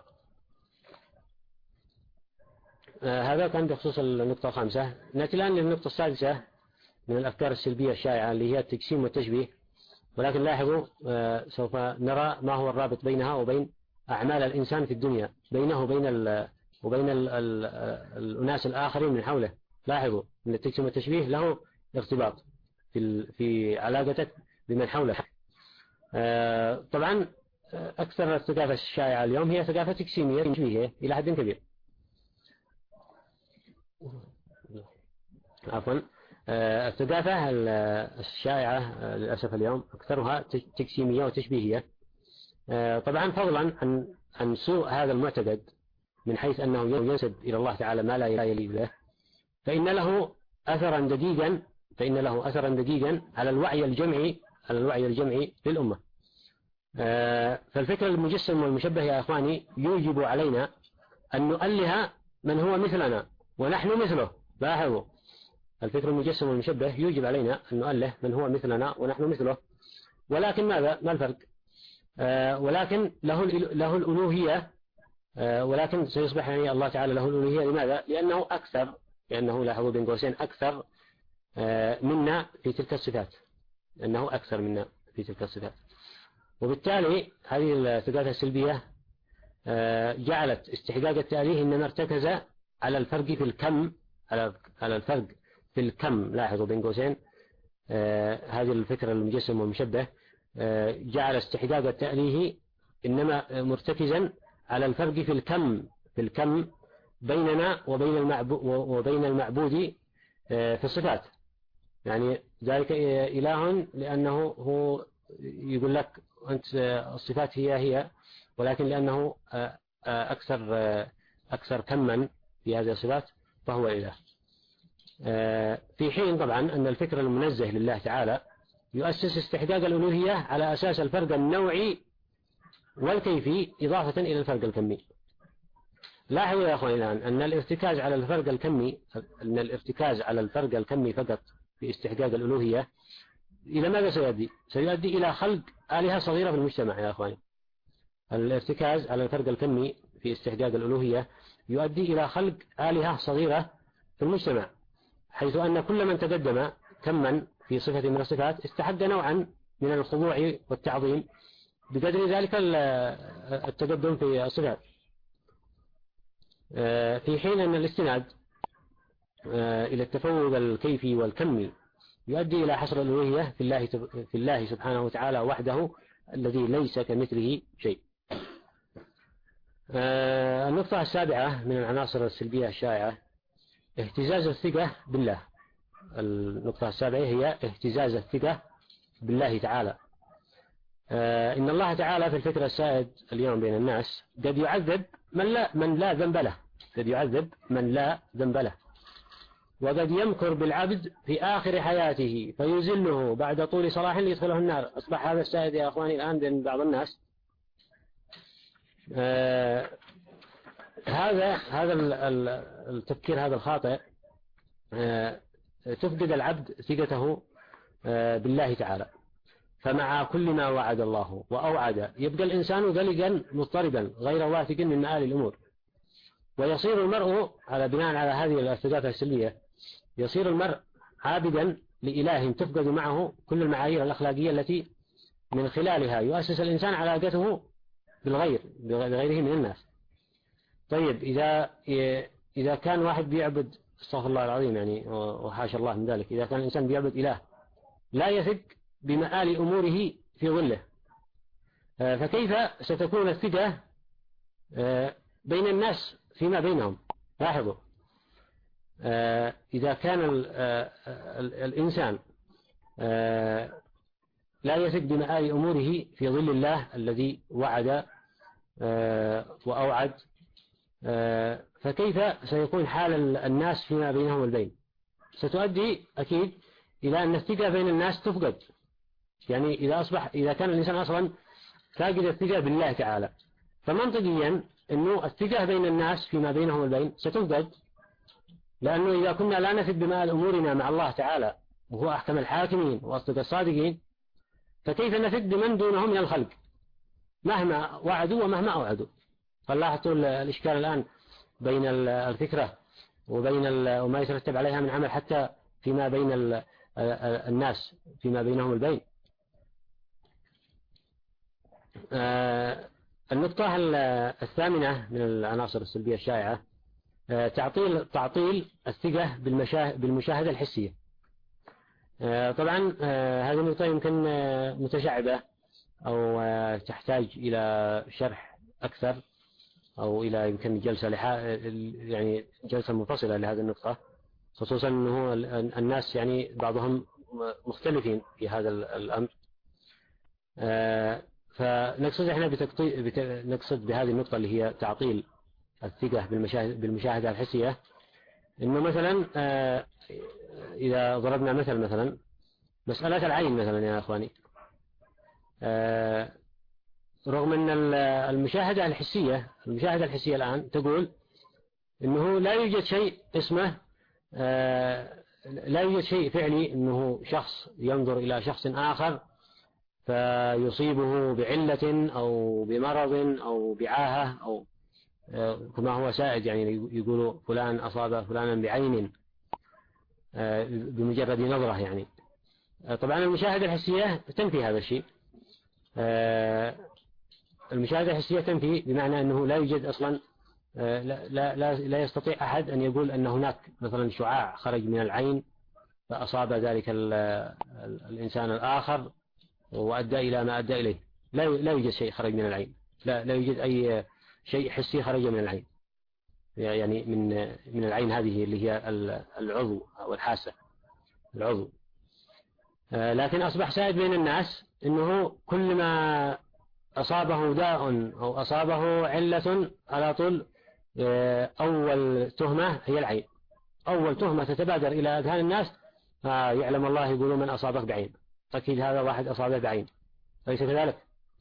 [SPEAKER 1] هذا كان بخصوص النقطة الخامسة. نأتي الآن للنقطة السادسة من الأفكار السلبية الشائعة اللي هي التجسيم والتشبيه، ولكن لاحظوا سوف نرى ما هو الرابط بينها وبين أعمال الإنسان في الدنيا، بينه وبين ال وبين ال ال الأناس الآخرين من حوله. لاحظوا أن التجسيم والتشبيه له ارتباط في في علاقتك بمن حولك. طبعا أكثر الثقافة الشائعة اليوم هي ثقافة تجسيمية تشبيهية إلى حد كبير. عفوا الثقافة الشائعة للأسف اليوم أكثرها تجسيمية وتشبيهية. طبعا فضلا عن عن سوء هذا المعتقد من حيث أنه ينسب إلى الله تعالى ما لا يليق له، فإن له أثرا دقيقا فإن له أثرا دقيقا على الوعي الجمعي على الوعي الجمعي للأمة. فالفكر المجسم والمشبه يا أخواني يوجب علينا أن نؤله من هو مثلنا ونحن مثله. لاحظوا الفكر المجسم والمشبه يوجب علينا أن نؤله من هو مثلنا ونحن مثله، ولكن ماذا؟ ما الفرق؟ آه ولكن له له الألوهية، آه ولكن سيصبح يعني الله تعالى له الألوهية. لماذا؟ لأنه أكثر لأنه لاحظوا بين قوسين أكثر آه منا في تلك الصفات، لأنه أكثر منا في تلك الصفات. وبالتالي هذه الثقافة السلبية آه جعلت استحقاق التأليه إنما ارتكز على الفرق في الكم على على الفرق في الكم. لاحظوا بين قوسين آه هذه الفكرة المجسم والمشبه آه جعل استحقاق التأليه إنما مرتكزا على الفرق في الكم في الكم بيننا وبين المعبود وبين المعبود آه في الصفات. يعني ذلك إله لأنه هو يقول لك أنت الصفات هي هي، ولكن لأنه آه أكثر آه أكثر كما في هذه الصفات فهو إله. في حين طبعا أن الفكر المنزه لله تعالى يؤسس استحقاق الألوهية على أساس الفرق النوعي والكيفي إضافة إلى الفرق الكمي. لاحظوا يا أخواني الآن أن الارتكاز على الفرق الكمي أن الارتكاز على الفرق الكمي فقط في استحقاق الألوهية إلى ماذا سيؤدي؟ سيؤدي إلى خلق آلهة صغيرة في المجتمع يا أخواني. الارتكاز على الفرق الكمي في استحقاق الألوهية يؤدي إلى خلق آلهة صغيرة في المجتمع، حيث أن كل من تقدم كما في صفة من الصفات استحق نوعا من الخضوع والتعظيم بقدر ذلك التقدم في الصفات، في حين أن الاستناد إلى التفوق الكيفي والكمي يؤدي إلى حصر الألوهية في الله في الله سبحانه وتعالى وحده الذي ليس كمثله شيء. النقطة السابعة من العناصر السلبية الشائعة اهتزاز الثقة بالله. النقطة السابعة هي اهتزاز الثقة بالله تعالى. آه إن الله تعالى في الفكر السائد اليوم بين الناس قد يعذب من لا من لا ذنب له قد يعذب من لا ذنب له وقد يمكر بالعبد في آخر حياته فيزله بعد طول صلاح ليدخله النار. أصبح هذا السائد يا أخواني الآن بين بعض الناس. آه هذا هذا التفكير هذا الخاطئ آه تفقد العبد ثقته آه بالله تعالى. فمع كل ما وعد الله وأوعد يبقى الإنسان قلقا مضطربا غير واثق من مآل الأمور، ويصير المرء على بناء على هذه الارتدادات السلبية يصير المرء عابدا لإله تفقد معه كل المعايير الأخلاقية التي من خلالها يؤسس الإنسان علاقته بالغير بغيره من الناس. طيب إذا إذا كان واحد بيعبد، استغفر الله العظيم يعني وحاشا الله من ذلك، إذا كان الإنسان بيعبد إله لا يثق بمآل أموره في ظله، فكيف ستكون الثقة بين الناس فيما بينهم؟ لاحظوا، إذا كان الإنسان لا يثق بمآل أموره في ظل الله الذي وعد وأوعد، فكيف سيكون حال الناس فيما بينهم البين؟ ستؤدي أكيد إلى أن الثقة بين الناس تفقد. يعني إذا أصبح إذا كان الإنسان أصلا فاقد الثقة بالله تعالى، فمنطقيا أنه الثقة بين الناس فيما بينهم البين ستفقد، لأنه إذا كنا لا نثق بمآل أمورنا مع الله تعالى وهو أحكم الحاكمين وأصدق الصادقين، فكيف نثق بمن دونهم من الخلق مهما وعدوا ومهما أوعدوا؟ فلاحظوا الإشكال الآن بين الفكرة وبين وما يترتب عليها من عمل حتى فيما بين الناس فيما بينهم البين. النقطة الثامنة من العناصر السلبية الشائعة تعطيل تعطيل الثقة بالمشاهدة الحسية. طبعا هذه النقطة يمكن متشعبة أو تحتاج إلى شرح أكثر أو إلى يمكن جلسة يعني جلسة منفصلة لهذه النقطة، خصوصا أنه الناس يعني بعضهم مختلفين في هذا الأمر. فنقصد إحنا بتقطيع نقصد بهذه النقطة اللي هي تعطيل الثقة بالمشاهدة الحسية، إنه مثلا إذا ضربنا مثل مثلا مسألة العين مثلا يا أخواني، رغم أن المشاهدة الحسية المشاهدة الحسية الآن تقول إنه لا يوجد شيء اسمه لا يوجد شيء فعلي إنه شخص ينظر إلى شخص آخر فيصيبه بعلة أو بمرض أو بعاهة أو كما هو سائد، يعني يقولوا فلان أصاب فلانا بعين بمجرد نظرة. يعني طبعا المشاهدة الحسية تنفي هذا الشيء. المشاهدة الحسية تنفي بمعنى أنه لا يوجد أصلا لا, لا, لا, لا يستطيع أحد أن يقول أن هناك مثلا شعاع خرج من العين فأصاب ذلك الإنسان الآخر وأدى إلى ما أدى إليه. لا لا يوجد شيء خرج من العين، لا لا يوجد أي شيء حسي خرج من العين، يعني من من العين هذه اللي هي العضو أو الحاسة العضو. لكن أصبح سائد بين الناس أنه كل ما أصابه داء أو أصابه علة على طول أول تهمة هي العين، أول تهمة تتبادر إلى أذهان الناس يعلم الله يقولون من أصابك بعين، أكيد هذا واحد أصابه بعين، أليس كذلك؟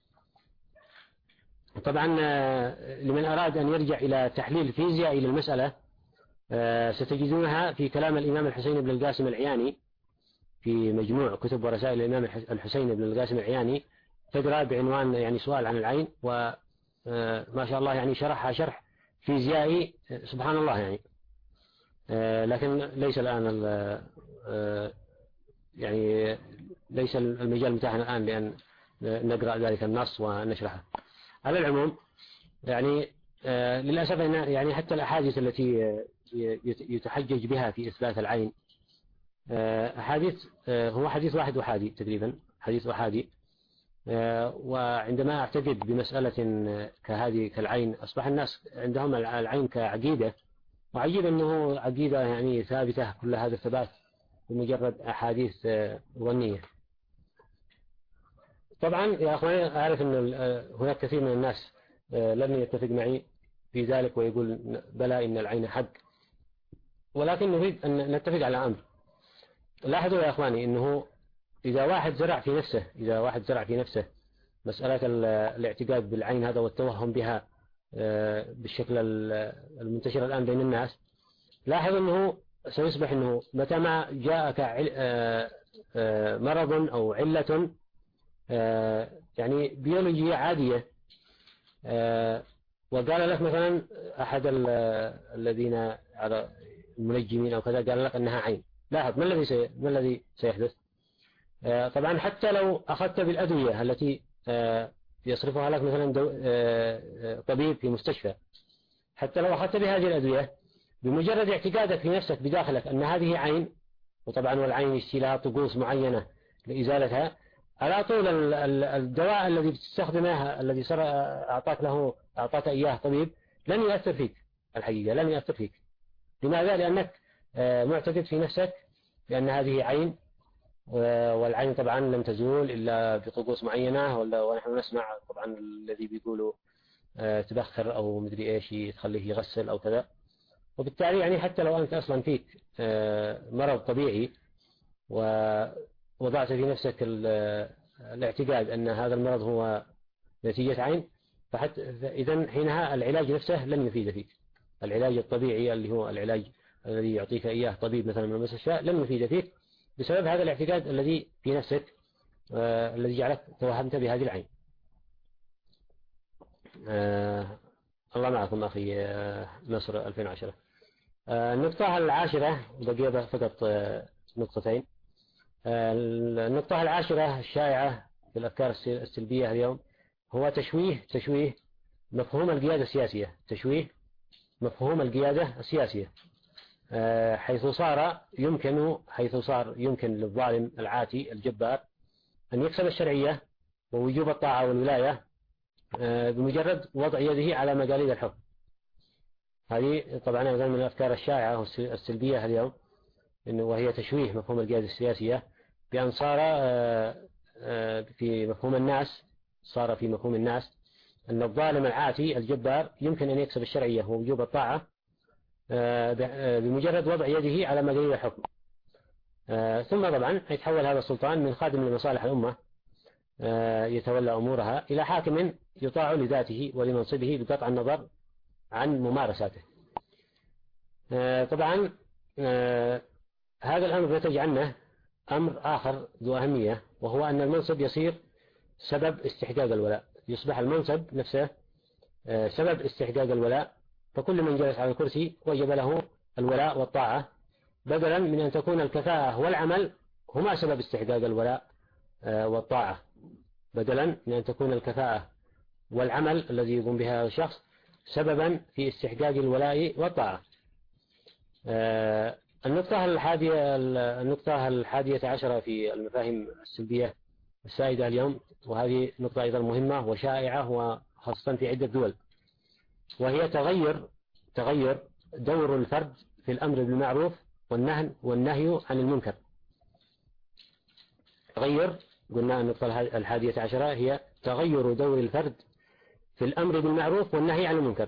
[SPEAKER 1] طبعا لمن أراد أن يرجع إلى تحليل الفيزياء إلى المسألة ستجدونها في كلام الإمام الحسين بن القاسم العياني في مجموع كتب ورسائل الإمام الحسين بن القاسم العياني، تقرأ بعنوان يعني سؤال عن العين، وما شاء الله يعني شرحها شرح فيزيائي سبحان الله يعني. لكن ليس الآن يعني ليس المجال متاحنا الآن لأن نقرأ ذلك النص ونشرحه. على العموم يعني للأسف يعني حتى الأحاديث التي يتحجج بها في إثبات العين أحاديث هو حديث واحد وحادي تقريبا، حديث وحادي. وعندما أعتقد بمسألة كهذه كالعين أصبح الناس عندهم العين كعقيدة، وعجيب أنه عقيدة يعني ثابتة كل هذا الثبات بمجرد أحاديث ظنية. طبعا يا أخواني أعرف أن هناك كثير من الناس لن يتفق معي في ذلك ويقول بلى إن العين حق، ولكن نريد أن نتفق على أمر. لاحظوا يا أخواني أنه إذا واحد زرع في نفسه إذا واحد زرع في نفسه مسألة الاعتقاد بالعين هذا والتوهم بها بالشكل المنتشر الآن بين الناس، لاحظ أنه سيصبح أنه متى ما جاءك مرض أو علة يعني بيولوجية عادية، وقال لك مثلا أحد الذين على المنجمين أو كذا قال لك أنها عين، لاحظ ما الذي سي... ما الذي سيحدث؟ طبعا حتى لو أخذت بالأدوية التي يصرفها لك مثلا دو... طبيب في مستشفى، حتى لو أخذت بهذه الأدوية بمجرد اعتقادك في نفسك بداخلك أن هذه عين، وطبعا والعين يشتي لها طقوس معينة لإزالتها، على طول الدواء الذي تستخدمه الذي صار أعطاك له أعطاك إياه طبيب لن يؤثر فيك، الحقيقة لن يؤثر فيك. لماذا؟ لأنك معتقد في نفسك بأن هذه عين، والعين طبعا لن تزول إلا بطقوس معينة، ونحن نسمع طبعا الذي بيقولوا تبخر أو مدري إيش تخليه يغسل أو كذا. وبالتالي يعني حتى لو أنت أصلا فيك مرض طبيعي ووضعت في نفسك الاعتقاد أن هذا المرض هو نتيجة عين، فحتى إذن حينها العلاج نفسه لن يفيد فيك. العلاج الطبيعي اللي هو العلاج الذي يعطيك إياه طبيب مثلا من المستشفى لن يفيد فيك بسبب هذا الاعتقاد الذي في نفسك آه الذي جعلك توهمت بهذه العين. آه الله معكم أخي آه نصر ألفين وعشرة. آه النقطة العاشرة بقي فقط آه نقطتين. آه النقطة العاشرة الشائعة في الأفكار السلبية اليوم هو تشويه تشويه مفهوم القيادة السياسية، تشويه مفهوم القيادة السياسية، حيث صار يمكن حيث صار يمكن للظالم العاتي الجبار أن يكسب الشرعية ووجوب الطاعة والولاية بمجرد وضع يده على مقاليد الحكم. هذه طبعا أيضا من الأفكار الشائعة السلبية اليوم، وهي تشويه مفهوم القيادة السياسية بأن صار في مفهوم الناس صار في مفهوم الناس أن الظالم العاتي الجبار يمكن أن يكسب الشرعية ووجوب الطاعة بمجرد وضع يده على مقاليد الحكم. ثم طبعا يتحول هذا السلطان من خادم لمصالح الأمة يتولى أمورها إلى حاكم يطاع لذاته ولمنصبه بقطع النظر عن ممارساته. طبعا هذا الأمر نتج عنه أمر آخر ذو أهمية، وهو أن المنصب يصير سبب استحقاق الولاء، يصبح المنصب نفسه سبب استحقاق الولاء، فكل من جلس على الكرسي وجب له الولاء والطاعة، بدلا من أن تكون الكفاءة والعمل هما سبب استحقاق الولاء والطاعة، بدلا من أن تكون الكفاءة والعمل الذي يقوم بها الشخص سببا في استحقاق الولاء والطاعة. النقطة الحادية النقطة الحادية عشرة في المفاهيم السلبية السائدة اليوم، وهذه نقطة أيضا مهمة وشائعة وخاصة في عدة دول، وهي تغير تغير دور الفرد في الأمر بالمعروف والنهي والنهي عن المنكر. تغير قلنا النقطة الحادية عشرة هي تغير دور الفرد في الأمر بالمعروف والنهي عن المنكر.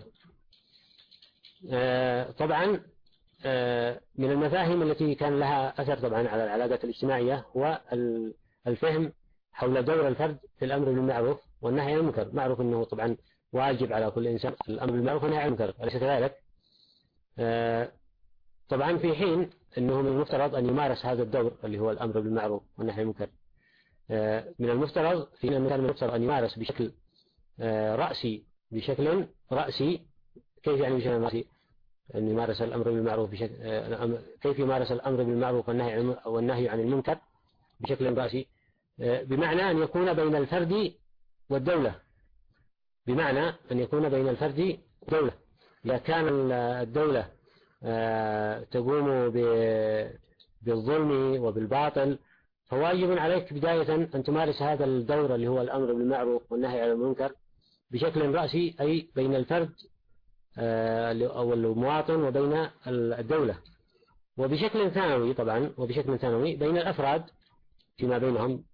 [SPEAKER 1] آه طبعا آه من المفاهيم التي كان لها أثر طبعا على العلاقات الاجتماعية هو الفهم حول دور الفرد في الأمر بالمعروف والنهي عن المنكر. معروف أنه طبعا واجب على كل إنسان الأمر بالمعروف والنهي عن المنكر، أليس كذلك؟ آه طبعا في حين أنه من المفترض أن يمارس هذا الدور اللي هو الأمر بالمعروف والنهي عن المنكر، آه من المفترض في أن كان المفترض أن يمارس بشكل آه رأسي بشكل رأسي. كيف يعني بشكل رأسي؟ أن يمارس الأمر بالمعروف بشكل آه كيف يمارس الأمر بالمعروف والنهي عن والنهي عن المنكر بشكل رأسي؟ آه بمعنى أن يكون بين الفرد والدولة، بمعنى أن يكون بين الفرد والدولة. إذا كان الدولة تقوم بالظلم وبالباطل فواجب عليك بداية أن تمارس هذا الدور اللي هو الأمر بالمعروف والنهي عن المنكر بشكل رأسي، أي بين الفرد أو المواطن وبين الدولة، وبشكل ثانوي طبعا وبشكل ثانوي بين الأفراد فيما بينهم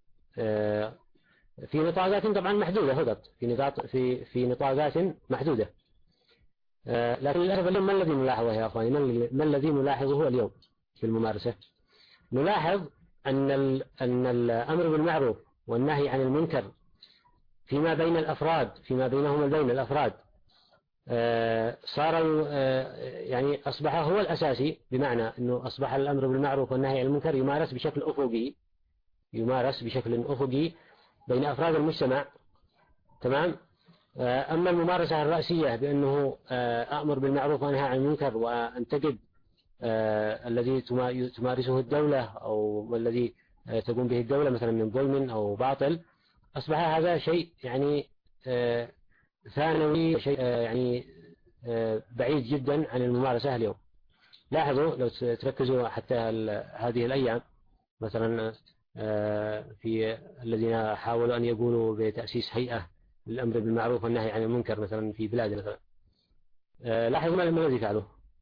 [SPEAKER 1] في نطاقات طبعا محدودة فقط، في نطاق في في نطاقات محدودة. لكن للأسف اليوم ما الذي نلاحظه يا أخواني؟ ما الذي نلاحظه اليوم في الممارسة؟ نلاحظ أن أن الأمر بالمعروف والنهي عن المنكر فيما بين الأفراد فيما بينهم بين الأفراد صار يعني أصبح هو الأساسي، بمعنى أنه أصبح الأمر بالمعروف والنهي عن المنكر يمارس بشكل أفقي يمارس بشكل أفقي بين أفراد المجتمع. تمام. أما الممارسة الرأسية بأنه أأمر بالمعروف وأنهى عن المنكر وأنتقد الذي تمارسه الدولة أو الذي تقوم به الدولة مثلا من ظلم أو باطل، أصبح هذا شيء يعني ثانوي، شيء يعني بعيد جدا عن الممارسة اليوم. لاحظوا لو تركزوا حتى هذه الأيام مثلا في الذين حاولوا أن يقولوا بتأسيس هيئة للأمر بالمعروف والنهي عن المنكر مثلا في بلاد مثلا، لاحظوا ما الذي فعلوا.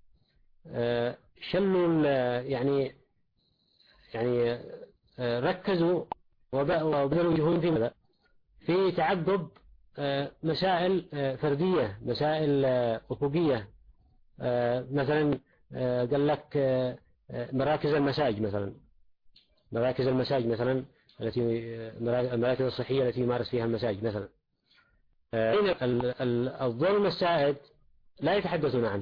[SPEAKER 1] شلوا يعني يعني ركزوا وبذلوا وجههم في ماذا؟ في تعقب مسائل فردية، مسائل أفقية. مثلا قال لك مراكز المساج مثلا مراكز المساج مثلا التي المراكز الصحية التي يمارس فيها المساج مثلا. الظلم السائد لا يتحدثون عنه،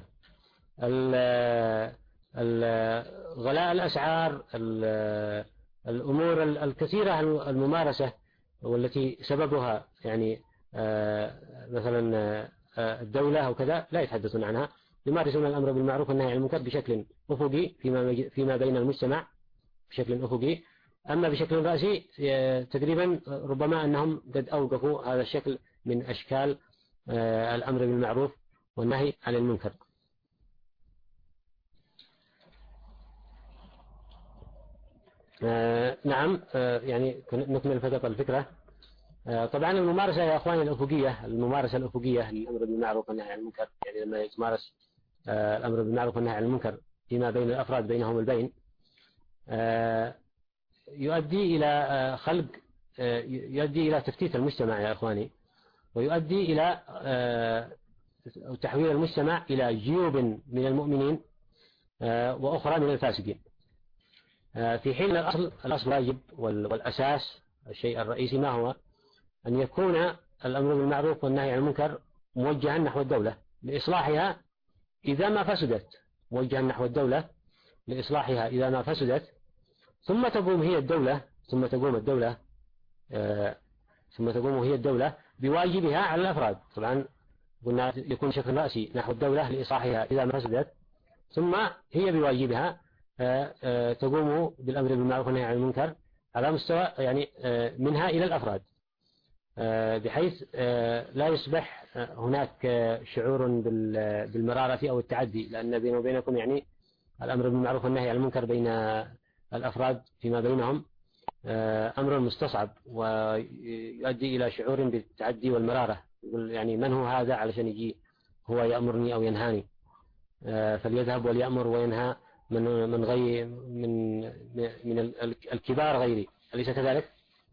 [SPEAKER 1] غلاء الأسعار، الأمور الكثيرة الممارسة والتي سببها يعني مثلا الدولة أو كذا لا يتحدثون عنها، يمارسون الأمر بالمعروف والنهي عن المنكر بشكل أفقي فيما فيما بين المجتمع بشكل أفقي. أما بشكل رأسي تقريبا ربما أنهم قد أوقفوا هذا الشكل من أشكال الأمر بالمعروف والنهي عن المنكر. آه نعم. آه يعني نكمل فقط الفكرة. آه طبعا الممارسة يا أخواني الأفقية الممارسة الأفقية للأمر بالمعروف والنهي عن المنكر، يعني لما يتمارس آه الأمر بالمعروف والنهي عن المنكر فيما بين الأفراد بينهم البين، آه يؤدي إلى آه خلق آه يؤدي إلى تفتيت المجتمع يا أخواني، ويؤدي إلى آه تحويل المجتمع إلى جيوب من المؤمنين آه وأخرى من الفاسقين. في حين الأصل الأصل واجب والأساس الشيء الرئيسي ما هو؟ أن يكون الأمر بالمعروف والنهي عن المنكر موجها نحو الدولة لإصلاحها إذا ما فسدت، موجها نحو الدولة لإصلاحها إذا ما فسدت، ثم تقوم هي الدولة ثم تقوم الدولة آه ثم تقوم هي الدولة بواجبها على الأفراد. طبعا قلنا يكون شكل رأسي نحو الدولة لإصلاحها إذا ما فسدت، ثم هي بواجبها تقوم بالأمر بالمعروف والنهي عن المنكر على مستوى يعني منها إلى الأفراد، بحيث لا يصبح هناك شعور بالمرارة أو التعدي، لأن بينه وبينكم يعني الأمر بالمعروف والنهي عن المنكر بين الأفراد فيما بينهم أمر مستصعب ويؤدي إلى شعور بالتعدي والمرارة. يقول يعني من هو هذا علشان يجي هو يأمرني أو ينهاني؟ فليذهب وليأمر وينهى من من غير من من الكبار غيري، أليس كذلك؟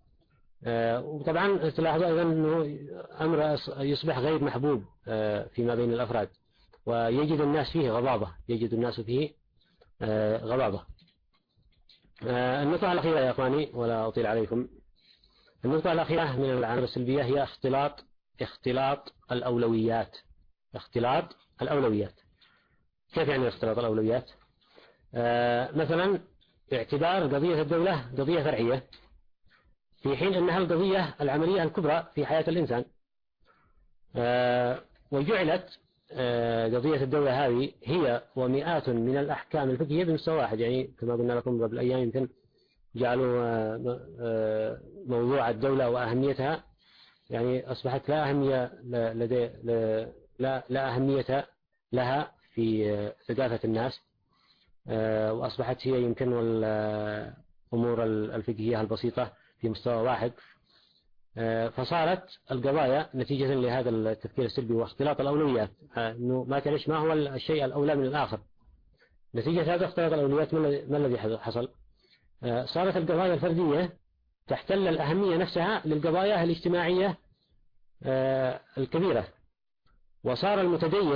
[SPEAKER 1] وطبعا تلاحظوا أيضا أنه أمر يصبح غير محبوب فيما بين الأفراد، ويجد الناس فيه غضاضة يجد الناس فيه غضاضة. النقطة الأخيرة يا أخواني ولا أطيل عليكم، النقطة الأخيرة من العناصر السلبية هي اختلاط اختلاط الأولويات اختلاط الأولويات. كيف يعني اختلاط الأولويات؟ آه مثلا اعتبار قضية الدولة قضية فرعية في حين أنها القضية العملية الكبرى في حياة الإنسان، آه وجعلت آه قضية الدولة هذه هي ومئات من الأحكام الفقهية بمستوى واحد. يعني كما قلنا لكم قبل أيام يمكن جعلوا آه آه موضوع الدولة وأهميتها يعني أصبحت لا أهمية لدي لا, لا أهمية لها في آه ثقافة الناس، آه وأصبحت هي يمكن الأمور الفقهية البسيطة في مستوى واحد. آه فصارت القضايا نتيجة لهذا التفكير السلبي واختلاط الأولويات، آه إنه ما تعرفش ما هو الشيء الأولى من الآخر. نتيجة هذا اختلاط الأولويات ما الذي حصل؟ آه صارت القضايا الفردية تحتل الأهمية نفسها للقضايا الاجتماعية آه الكبيرة، وصار المتدين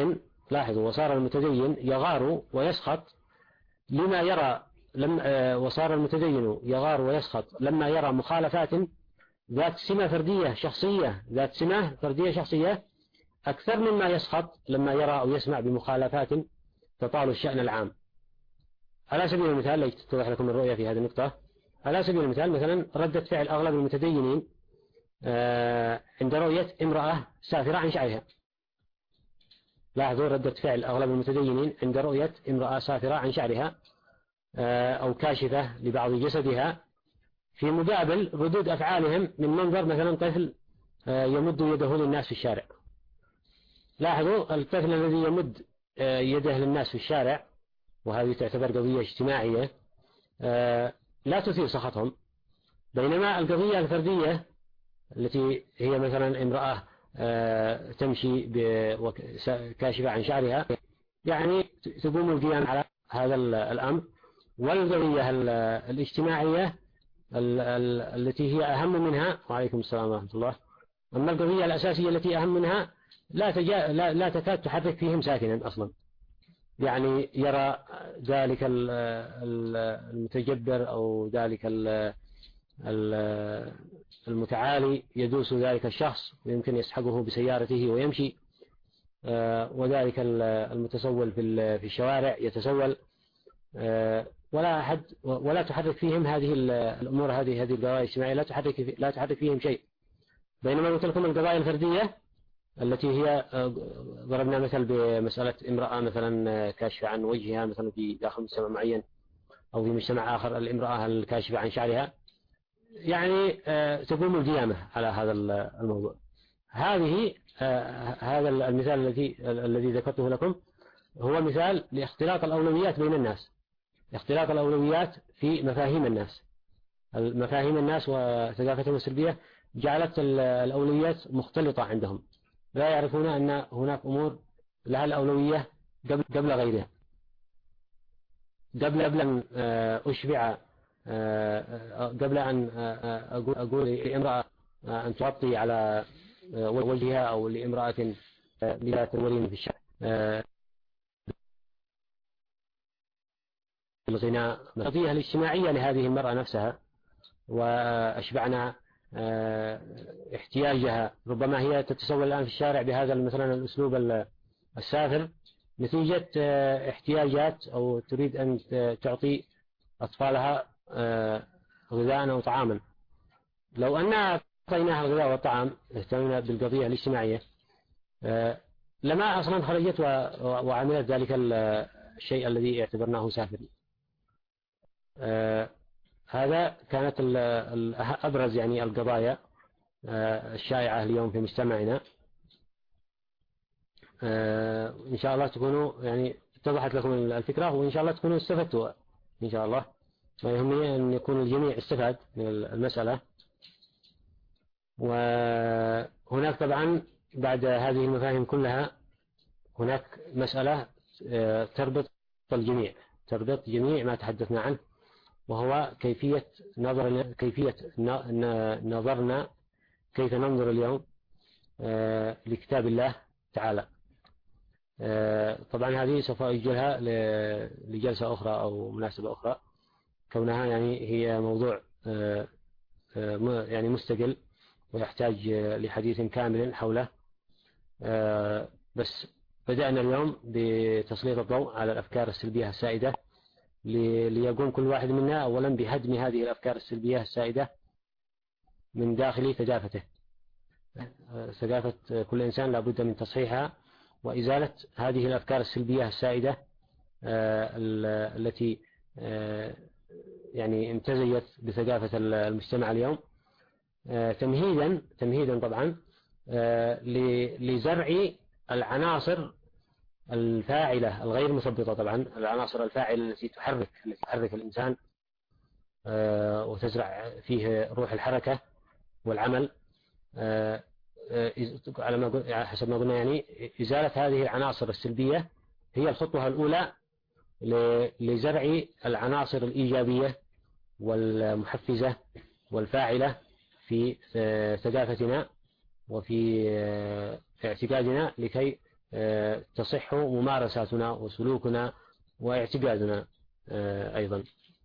[SPEAKER 1] لاحظوا وصار المتدين يغار ويسخط لما يرى لم وصار المتدين يغار ويسخط لما يرى مخالفات ذات سمة فردية شخصية ذات سمة فردية شخصية أكثر مما يسخط لما يرى أو يسمع بمخالفات تطال الشأن العام. على سبيل المثال لتتضح لكم الرؤية في هذه النقطة، على سبيل المثال مثلا ردة فعل أغلب المتدينين عند رؤية امرأة سافرة عن شعرها. لاحظوا ردة فعل أغلب المتدينين عند رؤية امرأة سافرة عن شعرها أو كاشفة لبعض جسدها، في مقابل ردود أفعالهم من منظر مثلا طفل يمد يده للناس في الشارع. لاحظوا الطفل الذي يمد يده للناس في الشارع، وهذه تعتبر قضية اجتماعية لا تثير سخطهم، بينما القضية الفردية التي هي مثلا امرأة تمشي كاشفة عن شعرها يعني تقوم القيام على هذا الأمر. والقضية الاجتماعية التي هي أهم منها، وعليكم السلام ورحمة الله، أما القضية الأساسية التي أهم منها لا, تجا لا, لا تكاد تحرك فيهم ساكنا أصلا. يعني يرى ذلك المتجبر أو ذلك المتعالي يدوس ذلك الشخص ويمكن يسحقه بسيارته ويمشي، وذلك المتسول في الشوارع يتسول، ولا أحد ولا تحرك فيهم هذه الأمور، هذه هذه القضايا الاجتماعية لا تحرك لا تحرك فيهم شيء. بينما قلت لكم القضايا الفردية التي هي ضربنا مثل بمسألة امرأة مثلا كاشفة عن وجهها مثلا في داخل مجتمع معين أو في مجتمع آخر، الامرأة الكاشفة عن شعرها، يعني تقوم القيامة على هذا الموضوع. هذه هذا المثال الذي الذي ذكرته لكم هو مثال لاختلاط الأولويات بين الناس، اختلاط الأولويات في مفاهيم الناس. مفاهيم الناس وثقافتهم السلبية جعلت الأولويات مختلطة عندهم، لا يعرفون أن هناك أمور لها الأولوية قبل قبل غيرها. قبل قبل أن أشبع قبل أن أقول لامرأة أن تغطي على وجهها أو لامرأة لا تورين في الشارع الغناء، القضية الاجتماعية لهذه المرأة نفسها وأشبعنا احتياجها. ربما هي تتسول الآن في الشارع بهذا مثلا الأسلوب السافر نتيجة احتياجات أو تريد أن تعطي أطفالها غذاء أو طعاما. لو أننا أعطيناها الغذاء والطعام اهتمنا بالقضية الاجتماعية لما أصلا خرجت وعملت ذلك الشيء الذي اعتبرناه سافر. هذا كانت أبرز يعني القضايا الشائعة اليوم في مجتمعنا. إن شاء الله تكونوا يعني اتضحت لكم الفكرة، وإن شاء الله تكونوا استفدتوا إن شاء الله. ما يهمني أن يكون الجميع استفاد من المسألة. وهناك طبعا بعد هذه المفاهيم كلها هناك مسألة تربط الجميع تربط جميع ما تحدثنا عنه، وهو كيفية نظرنا كيفية نظرنا كيف ننظر اليوم لكتاب الله تعالى. طبعا هذه سوف أجلها لجلسة أخرى أو مناسبة أخرى، كونها يعني هي موضوع يعني مستقل ويحتاج لحديث كامل حوله. بس بدأنا اليوم بتسليط الضوء على الأفكار السلبية السائدة ليقوم كل واحد منا أولا بهدم هذه الأفكار السلبية السائدة من داخل ثقافته. ثقافة كل إنسان لابد من تصحيحها وإزالة هذه الأفكار السلبية السائدة التي يعني امتزجت بثقافة المجتمع اليوم، تمهيدا تمهيدا طبعا لزرع العناصر الفاعلة الغير مثبطة، طبعا العناصر الفاعلة التي تحرك التي تحرك الإنسان وتزرع فيه روح الحركة والعمل. على ما حسب ما قلنا يعني إزالة هذه العناصر السلبية هي الخطوة الأولى لزرع العناصر الإيجابية والمحفزة والفاعلة في ثقافتنا وفي اعتقادنا لكي تصح ممارساتنا وسلوكنا واعتقادنا أيضا.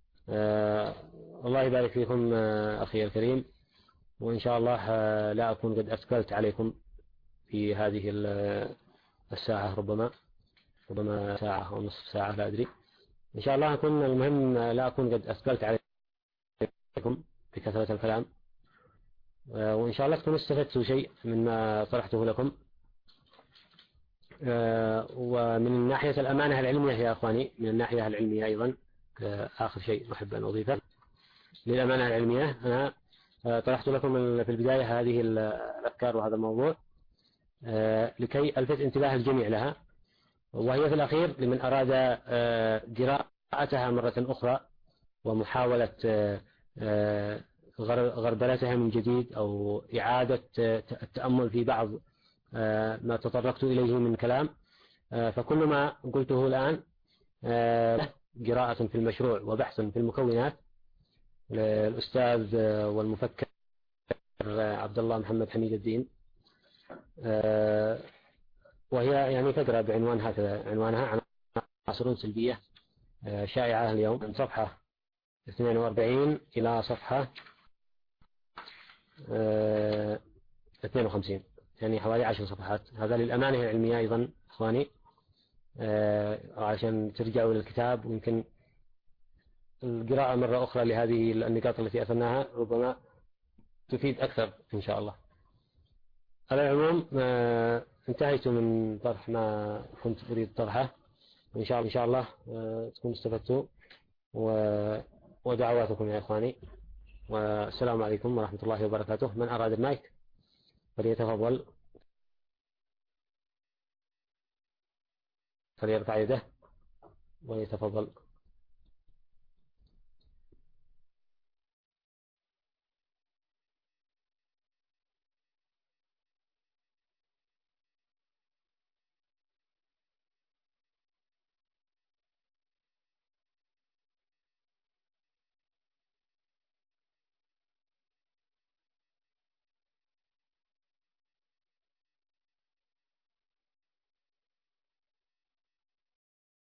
[SPEAKER 1] الله يبارك فيكم أخي الكريم، وإن شاء الله لا أكون قد أثقلت عليكم في هذه الساعة، ربما ربما ساعة أو نصف ساعة لا أدري. إن شاء الله أكون المهم لا أكون قد أثقلت عليكم بكثرة الكلام، وإن شاء الله تكونوا استفدتوا شيء مما طرحته لكم. ومن الناحية الأمانة العلمية يا أخواني، من الناحية العلمية أيضا آخر شيء أحب أن أضيفه للأمانة العلمية، أنا طرحت لكم في البداية هذه الأفكار وهذا الموضوع لكي ألفت انتباه الجميع لها، وهي في الأخير لمن أراد قراءتها مرة أخرى ومحاولة غربلتها من جديد أو إعادة التأمل في بعض ما تطرقت إليه من كلام. فكل ما قلته الآن قراءة في المشروع وبحث في المكونات للأستاذ والمفكر عبد الله محمد حميد الدين، وهي يعني فقرة بعنوان هكذا، عنوانها عناصر سلبية شائعة اليوم، من صفحة اثنين وأربعين إلى صفحة اثنين وخمسين، يعني حوالي عشر صفحات. هذا للأمانة العلمية أيضا إخواني، عشان ترجعوا للكتاب، ويمكن القراءة مرة أخرى لهذه النقاط التي أثرناها ربما تفيد أكثر إن شاء الله. على العموم انتهيت من طرح ما كنت أريد طرحه، وإن شاء الله إن شاء الله تكونوا استفدتوا، ودعواتكم يا إخواني، والسلام عليكم ورحمة الله وبركاته. من أراد المايك فليتفضل، فليرفع يده ويتفضل.